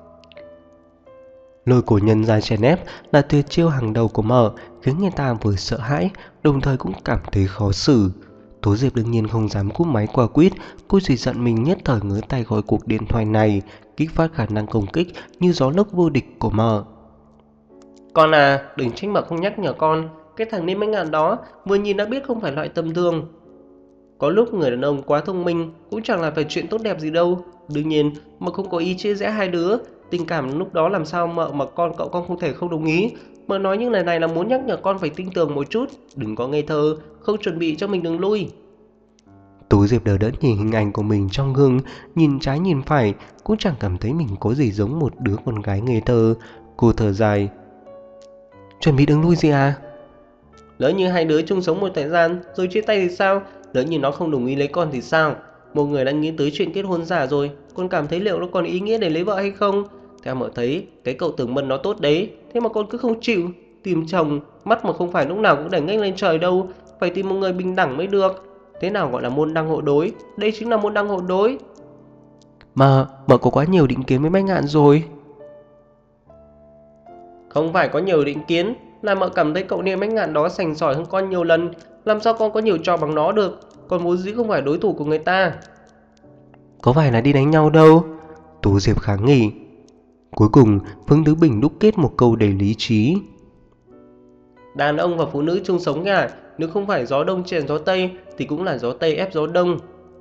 Lôi cổ nhân ra chèn ép là tuyệt chiêu hàng đầu của mợ, khiến người ta vừa sợ hãi, đồng thời cũng cảm thấy khó xử. Tố Diệp đương nhiên không dám cúp máy quả quýt, cô chỉ giận mình nhất thời ngớ tay gọi cuộc điện thoại này, kích phát khả năng công kích như gió lốc vô địch của mợ. Con à, đừng trách mợ không nhắc nhở con, cái thằng Ninh Bách Ngạn đó vừa nhìn đã biết không phải loại tầm thường. Có lúc người đàn ông quá thông minh cũng chẳng là phải chuyện tốt đẹp gì đâu. Đương nhiên mà không có ý chia rẽ hai đứa. Tình cảm lúc đó làm sao mợ mà cậu con không thể không đồng ý. Mợ nói những lời này là muốn nhắc nhở con phải tin tưởng một chút. Đừng có ngây thơ, không chuẩn bị cho mình đường lui. Tú Diệp đờ đẫn nhìn hình ảnh của mình trong gương, nhìn trái nhìn phải, cũng chẳng cảm thấy mình có gì giống một đứa con gái ngây thơ. Cô thở dài. Chuẩn bị đường lui gì à? Lỡ như hai đứa chung sống một thời gian rồi chia tay thì sao? Lỡ như nó không đồng ý lấy con thì sao? Một người đã nghĩ tới chuyện kết hôn giả rồi, con cảm thấy liệu nó còn ý nghĩa để lấy vợ hay không? Theo mợ thấy, cái cậu Tưởng Mân nó tốt đấy, thế mà con cứ không chịu. Tìm chồng, mắt mà không phải lúc nào cũng để ngách lên trời đâu, phải tìm một người bình đẳng mới được. Thế nào gọi là môn đăng hộ đối? Đây chính là môn đăng hộ đối. Mà mợ có quá nhiều định kiến với Bách Ngạn rồi. Không phải có nhiều định kiến, là mợ cảm thấy cậu Niêm Bách Ngạn đó sành sỏi hơn con nhiều lần. Làm sao con có nhiều trò bằng nó được? Con vốn dĩ không phải đối thủ của người ta. Có phải là đi đánh nhau đâu. Tú Diệp kháng nghị. Cuối cùng Phương Tứ Bình đúc kết một câu đầy lý trí. Đàn ông và phụ nữ chung sống nha, nếu không phải gió đông chèn gió tây thì cũng là gió tây ép gió đông.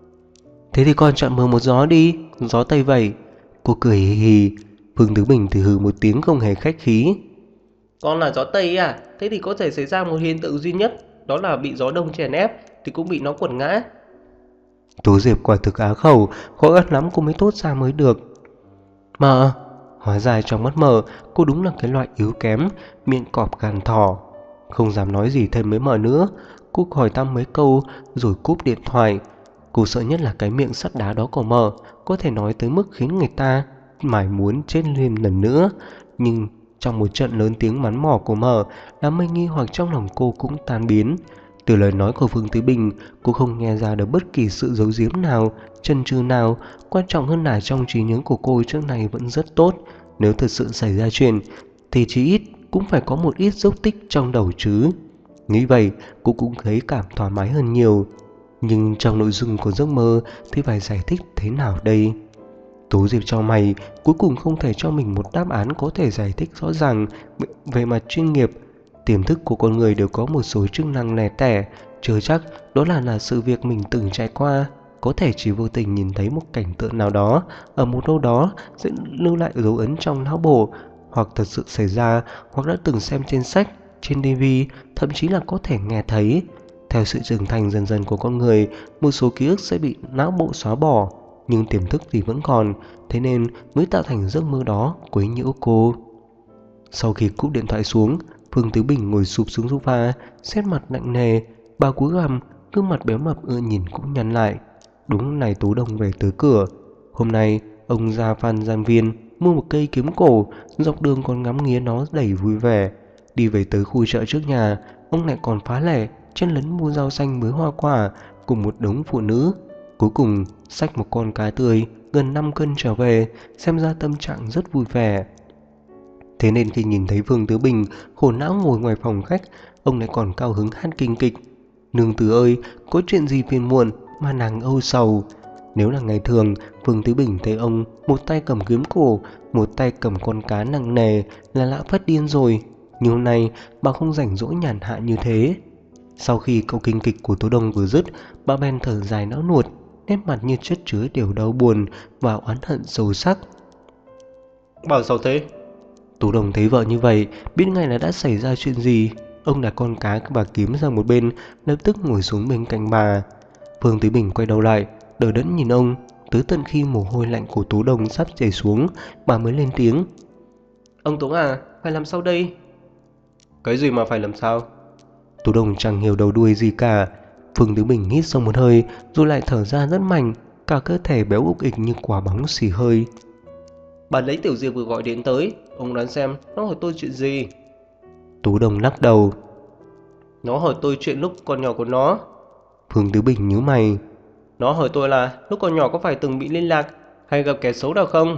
Thế thì con chọn bờ một gió đi, gió tây vậy. Cô cười hì hì. Phương Tứ Bình thì hừ một tiếng không hề khách khí. Con là gió tây à? Thế thì có thể xảy ra một hiện tượng duy nhất, đó là bị gió đông chèn ép thì cũng bị nó quật ngã. Tố Diệp quả thực á khẩu, khó gắt lắm cô mới thốt ra mới được. Mờ, hóa ra trong mắt Mờ, cô đúng là cái loại yếu kém, miệng cọp gàn thỏ. Không dám nói gì thêm với Mờ nữa, cô hỏi thăm mấy câu rồi cúp điện thoại. Cô sợ nhất là cái miệng sắt đá đó của Mờ, có thể nói tới mức khiến người ta mải muốn chết lên lần nữa. Nhưng trong một trận lớn tiếng mắng mỏ của Mờ, đám mây nghi hoặc trong lòng cô cũng tan biến. Từ lời nói của Phương Tứ Bình, cô không nghe ra được bất kỳ sự giấu giếm nào, chần chừ nào. Quan trọng hơn là trong trí nhớ của cô trước này vẫn rất tốt. Nếu thật sự xảy ra chuyện thì chí ít cũng phải có một ít dốc tích trong đầu chứ. Nghĩ vậy, cô cũng thấy cảm thoải mái hơn nhiều. Nhưng trong nội dung của giấc mơ thì phải giải thích thế nào đây? Tố Diệp cho mày, cuối cùng không thể cho mình một đáp án có thể giải thích rõ ràng về mặt chuyên nghiệp. Tiềm thức của con người đều có một số chức năng lẻ tẻ, chưa chắc đó là sự việc mình từng trải qua. Có thể chỉ vô tình nhìn thấy một cảnh tượng nào đó ở một đâu đó sẽ lưu lại dấu ấn trong não bộ, hoặc thật sự xảy ra, hoặc đã từng xem trên sách, trên TV, thậm chí là có thể nghe thấy. Theo sự trưởng thành dần dần của con người, một số ký ức sẽ bị não bộ xóa bỏ, nhưng tiềm thức thì vẫn còn, thế nên mới tạo thành giấc mơ đó quấy nhiễu cô. Sau khi cúp điện thoại xuống, Phương Tứ Bình ngồi sụp xuống sofa, xét mặt nặng nề, ba cúi gằm, gương mặt béo mập nhìn cũng nhăn lại. Đúng lúc này Tú Đồng về tới cửa. Hôm nay, ông ra Phan Giang Viên mua một cây kiếm cổ, dọc đường còn ngắm nghía nó đầy vui vẻ. Đi về tới khu chợ trước nhà, ông lại còn phá lẻ, chen lấn mua rau xanh với hoa quả cùng một đống phụ nữ. Cuối cùng, xách một con cá tươi gần 5 cân trở về, xem ra tâm trạng rất vui vẻ. Thế nên khi nhìn thấy Phương Tứ Bình khổ não ngồi ngoài phòng khách, ông lại còn cao hứng hát kinh kịch. Nương tử ơi, có chuyện gì phiền muộn mà nàng âu sầu? Nếu là ngày thường, Phương Tứ Bình thấy ông một tay cầm kiếm cổ, một tay cầm con cá nặng nề là lạ phát điên rồi. Nhưng hôm nay bà không rảnh rỗi nhàn hạ như thế. Sau khi câu kinh kịch của Tố Đông vừa dứt, bà bèn thở dài não nuột, nét mặt như chất chứa điều đau buồn và oán hận sâu sắc. Bảo sao thế? Tú Đồng thấy vợ như vậy, biết ngay là đã xảy ra chuyện gì. Ông đặt con cá và kiếm sang một bên, lập tức ngồi xuống bên cạnh bà. Phương Tứ Bình quay đầu lại, đờ đẫn nhìn ông, tới tận khi mồ hôi lạnh của Tú Đồng sắp chảy xuống, bà mới lên tiếng. Ông Tống à, phải làm sao đây? Cái gì mà phải làm sao? Tú Đồng chẳng hiểu đầu đuôi gì cả. Phương Tứ Bình hít sâu một hơi, rồi lại thở ra rất mạnh, cả cơ thể béo ục ịch như quả bóng xì hơi. Bà lấy Tiểu Diệp vừa gọi đến tới, ông đoán xem nó hỏi tôi chuyện gì? Tú Đồng lắc đầu. Nó hỏi tôi chuyện lúc còn nhỏ của nó. Phương Tứ Bình nhíu mày. Nó hỏi tôi là lúc còn nhỏ có phải từng bị liên lạc hay gặp kẻ xấu nào không?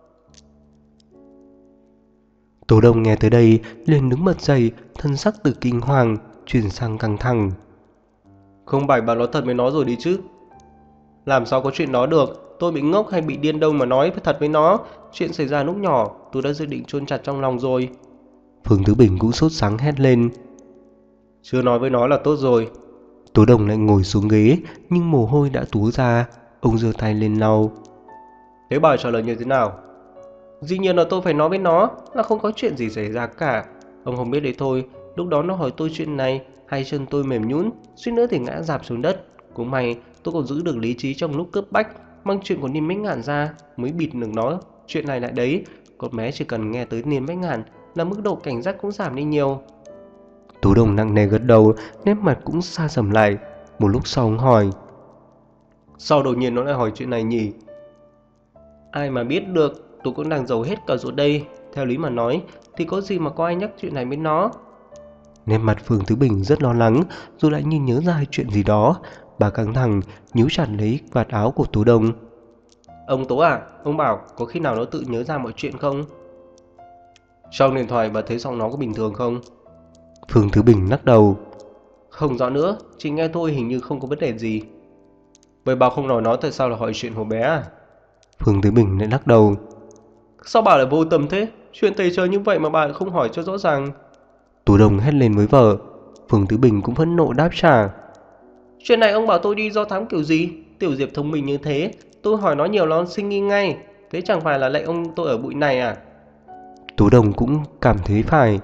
Tú Đồng nghe tới đây liền đứng bật dậy, thân sắc từ kinh hoàng chuyển sang căng thẳng. Không phải bà nói thật với nó rồi đi chứ? Làm sao có chuyện đó được? Tôi bị ngốc hay bị điên đâu mà nói thật với nó. Chuyện xảy ra lúc nhỏ tôi đã dự định chôn chặt trong lòng rồi. Phương Tứ Bình cũng sốt sắng hét lên. Chưa nói với nó là tốt rồi. Tú Đồng lại ngồi xuống ghế, nhưng mồ hôi đã túa ra. Ông giơ tay lên lau. Thế bà trả lời như thế nào? Dĩ nhiên là tôi phải nói với nó là không có chuyện gì xảy ra cả. Ông không biết đấy thôi. Lúc đó nó hỏi tôi chuyện này, hai chân tôi mềm nhũn, suýt nữa thì ngã rạp xuống đất. Cũng may tôi còn giữ được lý trí trong lúc cấp bách, mang chuyện của Niêm Bách Ngạn ra mới bịt được nó. Chuyện này lại đấy, con bé chỉ cần nghe tới Niêm Bách Ngạn là mức độ cảnh giác cũng giảm đi nhiều. Tú Đồng nặng nề gật đầu, nét mặt cũng xa sầm lại. Một lúc sau ông hỏi. Sao đột nhiên nó lại hỏi chuyện này nhỉ? Ai mà biết được, tôi cũng đang giàu hết cả ruột đây. Theo lý mà nói thì có gì mà có ai nhắc chuyện này với nó. Nét mặt Phương Tứ Bình rất lo lắng, rồi lại như nhớ ra chuyện gì đó. Bà căng thẳng nhíu chặt lấy vạt áo của Tú Đồng. Ông Tố à, ông bảo có khi nào nó tự nhớ ra mọi chuyện không? Trong điện thoại bà thấy giọng nó có bình thường không? Phương Tứ Bình lắc đầu. Không rõ nữa, chỉ nghe thôi, hình như không có vấn đề gì. Vậy bà không nói nó tại sao là hỏi chuyện hồi bé à? Phương Tứ Bình lại lắc đầu. Sao bà lại vô tâm thế? Chuyện tày trời như vậy mà bà lại không hỏi cho rõ ràng. Tú Đồng hét lên với vợ. Phương Tứ Bình cũng phẫn nộ đáp trả. Chuyện này ông bảo tôi đi do thám kiểu gì? Tiểu Diệp thông minh như thế, tôi hỏi nó nhiều nó sinh nghi ngay. Thế chẳng phải là lệnh ông tôi ở bụi này à? Tú Đồng cũng cảm thấy phải.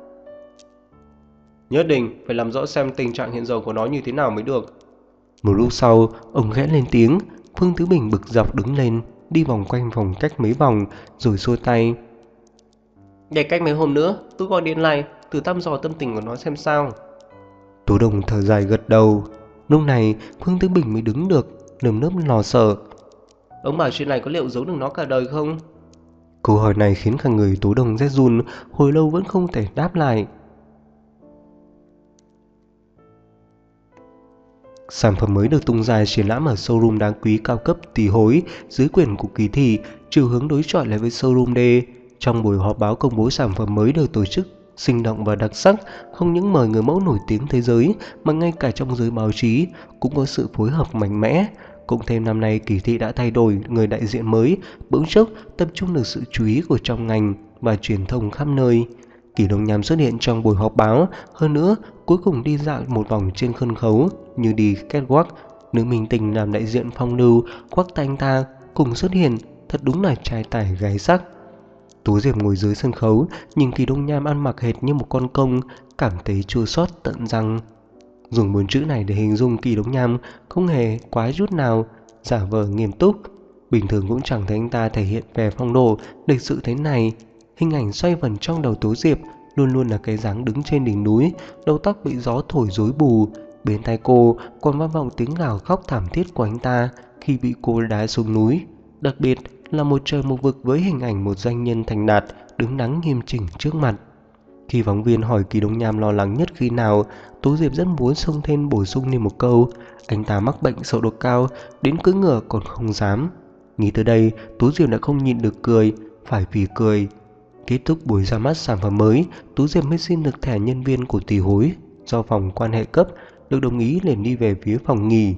Nhất định phải làm rõ xem tình trạng hiện giờ của nó như thế nào mới được. Một lúc sau, ông khẽ lên tiếng. Phương Tứ Bình bực dọc đứng lên, đi vòng quanh phòng cách mấy vòng, rồi xua tay. Để cách mấy hôm nữa, tôi gọi điện lại, thử thăm dò tâm tình của nó xem sao. Tú Đồng thở dài gật đầu. Lúc này, Phương Tứ Bình mới đứng được, nơm nớp lo sợ. Ông bảo chuyện này có liệu giấu được nó cả đời không? Câu hỏi này khiến cả người Tú Đồng rét run, hồi lâu vẫn không thể đáp lại. Sản phẩm mới được tung ra triển lãm ở showroom đáng quý cao cấp Tỷ Hối dưới quyền của Kỳ Thị, chiều hướng đối chọi lại với showroom D. Trong buổi họp báo công bố sản phẩm mới được tổ chức sinh động và đặc sắc, không những mời người mẫu nổi tiếng thế giới mà ngay cả trong giới báo chí cũng có sự phối hợp mạnh mẽ. Cũng thêm năm nay Kỳ Thị đã thay đổi người đại diện mới, bỗng chốc tập trung được sự chú ý của trong ngành và truyền thông khắp nơi. Kỷ Đông Nham xuất hiện trong buổi họp báo, hơn nữa cuối cùng đi dạo một vòng trên sân khấu như đi catwalk. Nữ minh tinh làm đại diện phong lưu khoác tay anh ta cùng xuất hiện, thật đúng là trai tài gái sắc. Tú Diệp ngồi dưới sân khấu, nhìn Kỷ Đông Nham ăn mặc hệt như một con công, cảm thấy chua xót tận răng. Dùng 4 chữ này để hình dung Kỷ Đông Nham không hề quái chút nào, giả vờ nghiêm túc. Bình thường cũng chẳng thấy anh ta thể hiện vẻ phong độ lịch sự thế này. Hình ảnh xoay vần trong đầu Tú Diệp luôn luôn là cái dáng đứng trên đỉnh núi, đầu tóc bị gió thổi rối bù. Bên tai cô còn vang vọng tiếng gào khóc thảm thiết của anh ta khi bị cô đá xuống núi. Đặc biệt là một trời một vực với hình ảnh một doanh nhân thành đạt đứng đắn nghiêm chỉnh trước mặt. Khi phóng viên hỏi Kỳ Đông Nham lo lắng nhất khi nào, Tú Diệp rất muốn xông thêm bổ sung thêm một câu: anh ta mắc bệnh sợ độ cao, đến cưỡi ngựa còn không dám. Nghĩ tới đây, Tú Diệp đã không nhịn được cười, phải vì cười. Kết thúc buổi ra mắt sản phẩm mới, Tú Diệp mới xin được thẻ nhân viên của Tỷ Hối. Do phòng quan hệ cấp, được đồng ý liền đi về phía phòng nghỉ.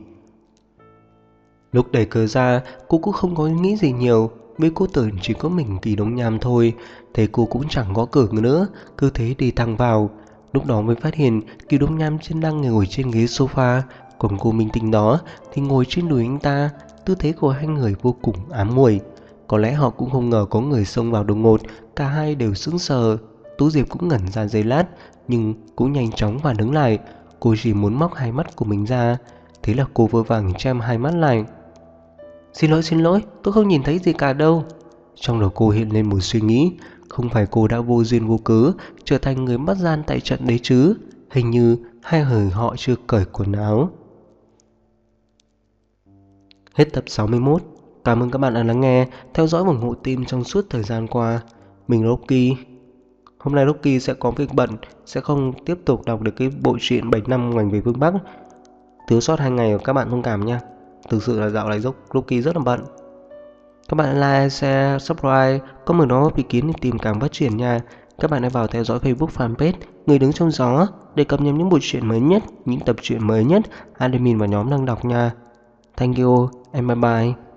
Lúc đẩy cửa ra, cô cũng không có nghĩ gì nhiều, vì cô tưởng chỉ có mình Kỳ Đông Nham thôi. Thế cô cũng chẳng có cửa nữa, cứ thế đi thẳng vào. Lúc đó mới phát hiện Kỳ Đông Nham đang ngồi trên ghế sofa, còn cô minh tinh đó thì ngồi trên đùi anh ta. Tư thế của hai người vô cùng ám muội. Có lẽ họ cũng không ngờ có người xông vào đột ngột, cả hai đều sững sờ. Tú Diệp cũng ngẩn ra giây lát, nhưng cũng nhanh chóng phản ứng lại. Cô chỉ muốn móc hai mắt của mình ra, thế là cô vội vàng chem hai mắt lại. Xin lỗi, tôi không nhìn thấy gì cả đâu. Trong đầu cô hiện lên một suy nghĩ, không phải cô đã vô duyên vô cớ trở thành người bắt gian tại trận đấy chứ. Hình như hai người họ chưa cởi quần áo. Hết tập 61. Cảm ơn các bạn đã lắng nghe, theo dõi và ủng hộ team trong suốt thời gian qua. Mình là Rocky. Hôm nay Rocky sẽ có việc bận, sẽ không tiếp tục đọc được cái bộ truyện 7 năm ngoảnh về phương Bắc. Thiếu sót 2 ngày các bạn thông cảm nha. Thực sự là dạo này Rocky rất là bận. Các bạn like, share, subscribe, có một đó ý kiến để tìm cảm phát triển nha. Các bạn hãy vào theo dõi Facebook fanpage Người Đứng Trong Gió để cập nhật những bộ truyện mới nhất, những tập truyện mới nhất admin và nhóm đang đọc nha. Thank you and bye bye.